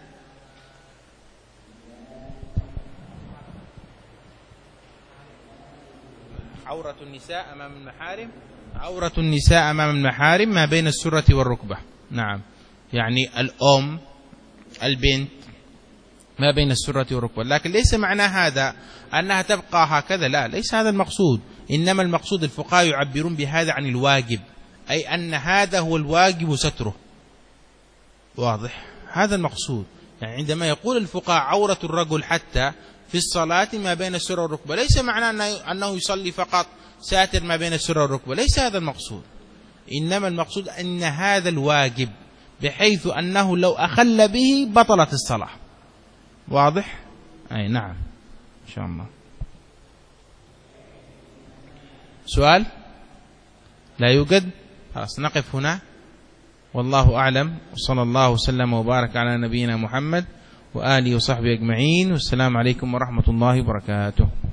عورة النساء أمام المحارم، عورة النساء أمام المحارم ما بين السرة والركبة. نعم، يعني الأم البنت ما بين السرة والركبة، لكن ليس معنى هذا أنها تبقى هكذا، لا، ليس هذا المقصود. إنما المقصود الفقهاء يعبرون بهذا عن الواجب، أي أن هذا هو الواجب ستره. واضح؟ هذا المقصود. يعني عندما يقول الفقهاء عورة الرجل حتى في الصلاة ما بين السرة والركبة، ليس معنى أنه يصلي فقط ساتر ما بين السرة والركبة، ليس هذا المقصود. إنما المقصود أن هذا الواجب، بحيث أنه لو أخل به بطلت الصلاة. واضح؟ أي نعم إن شاء الله. سؤال؟ لا يوجد؟ خلاص نقف هنا، والله أعلم، وصلى الله وسلم وبارك على نبينا محمد وآله وصحبه أجمعين، والسلام عليكم ورحمة الله وبركاته.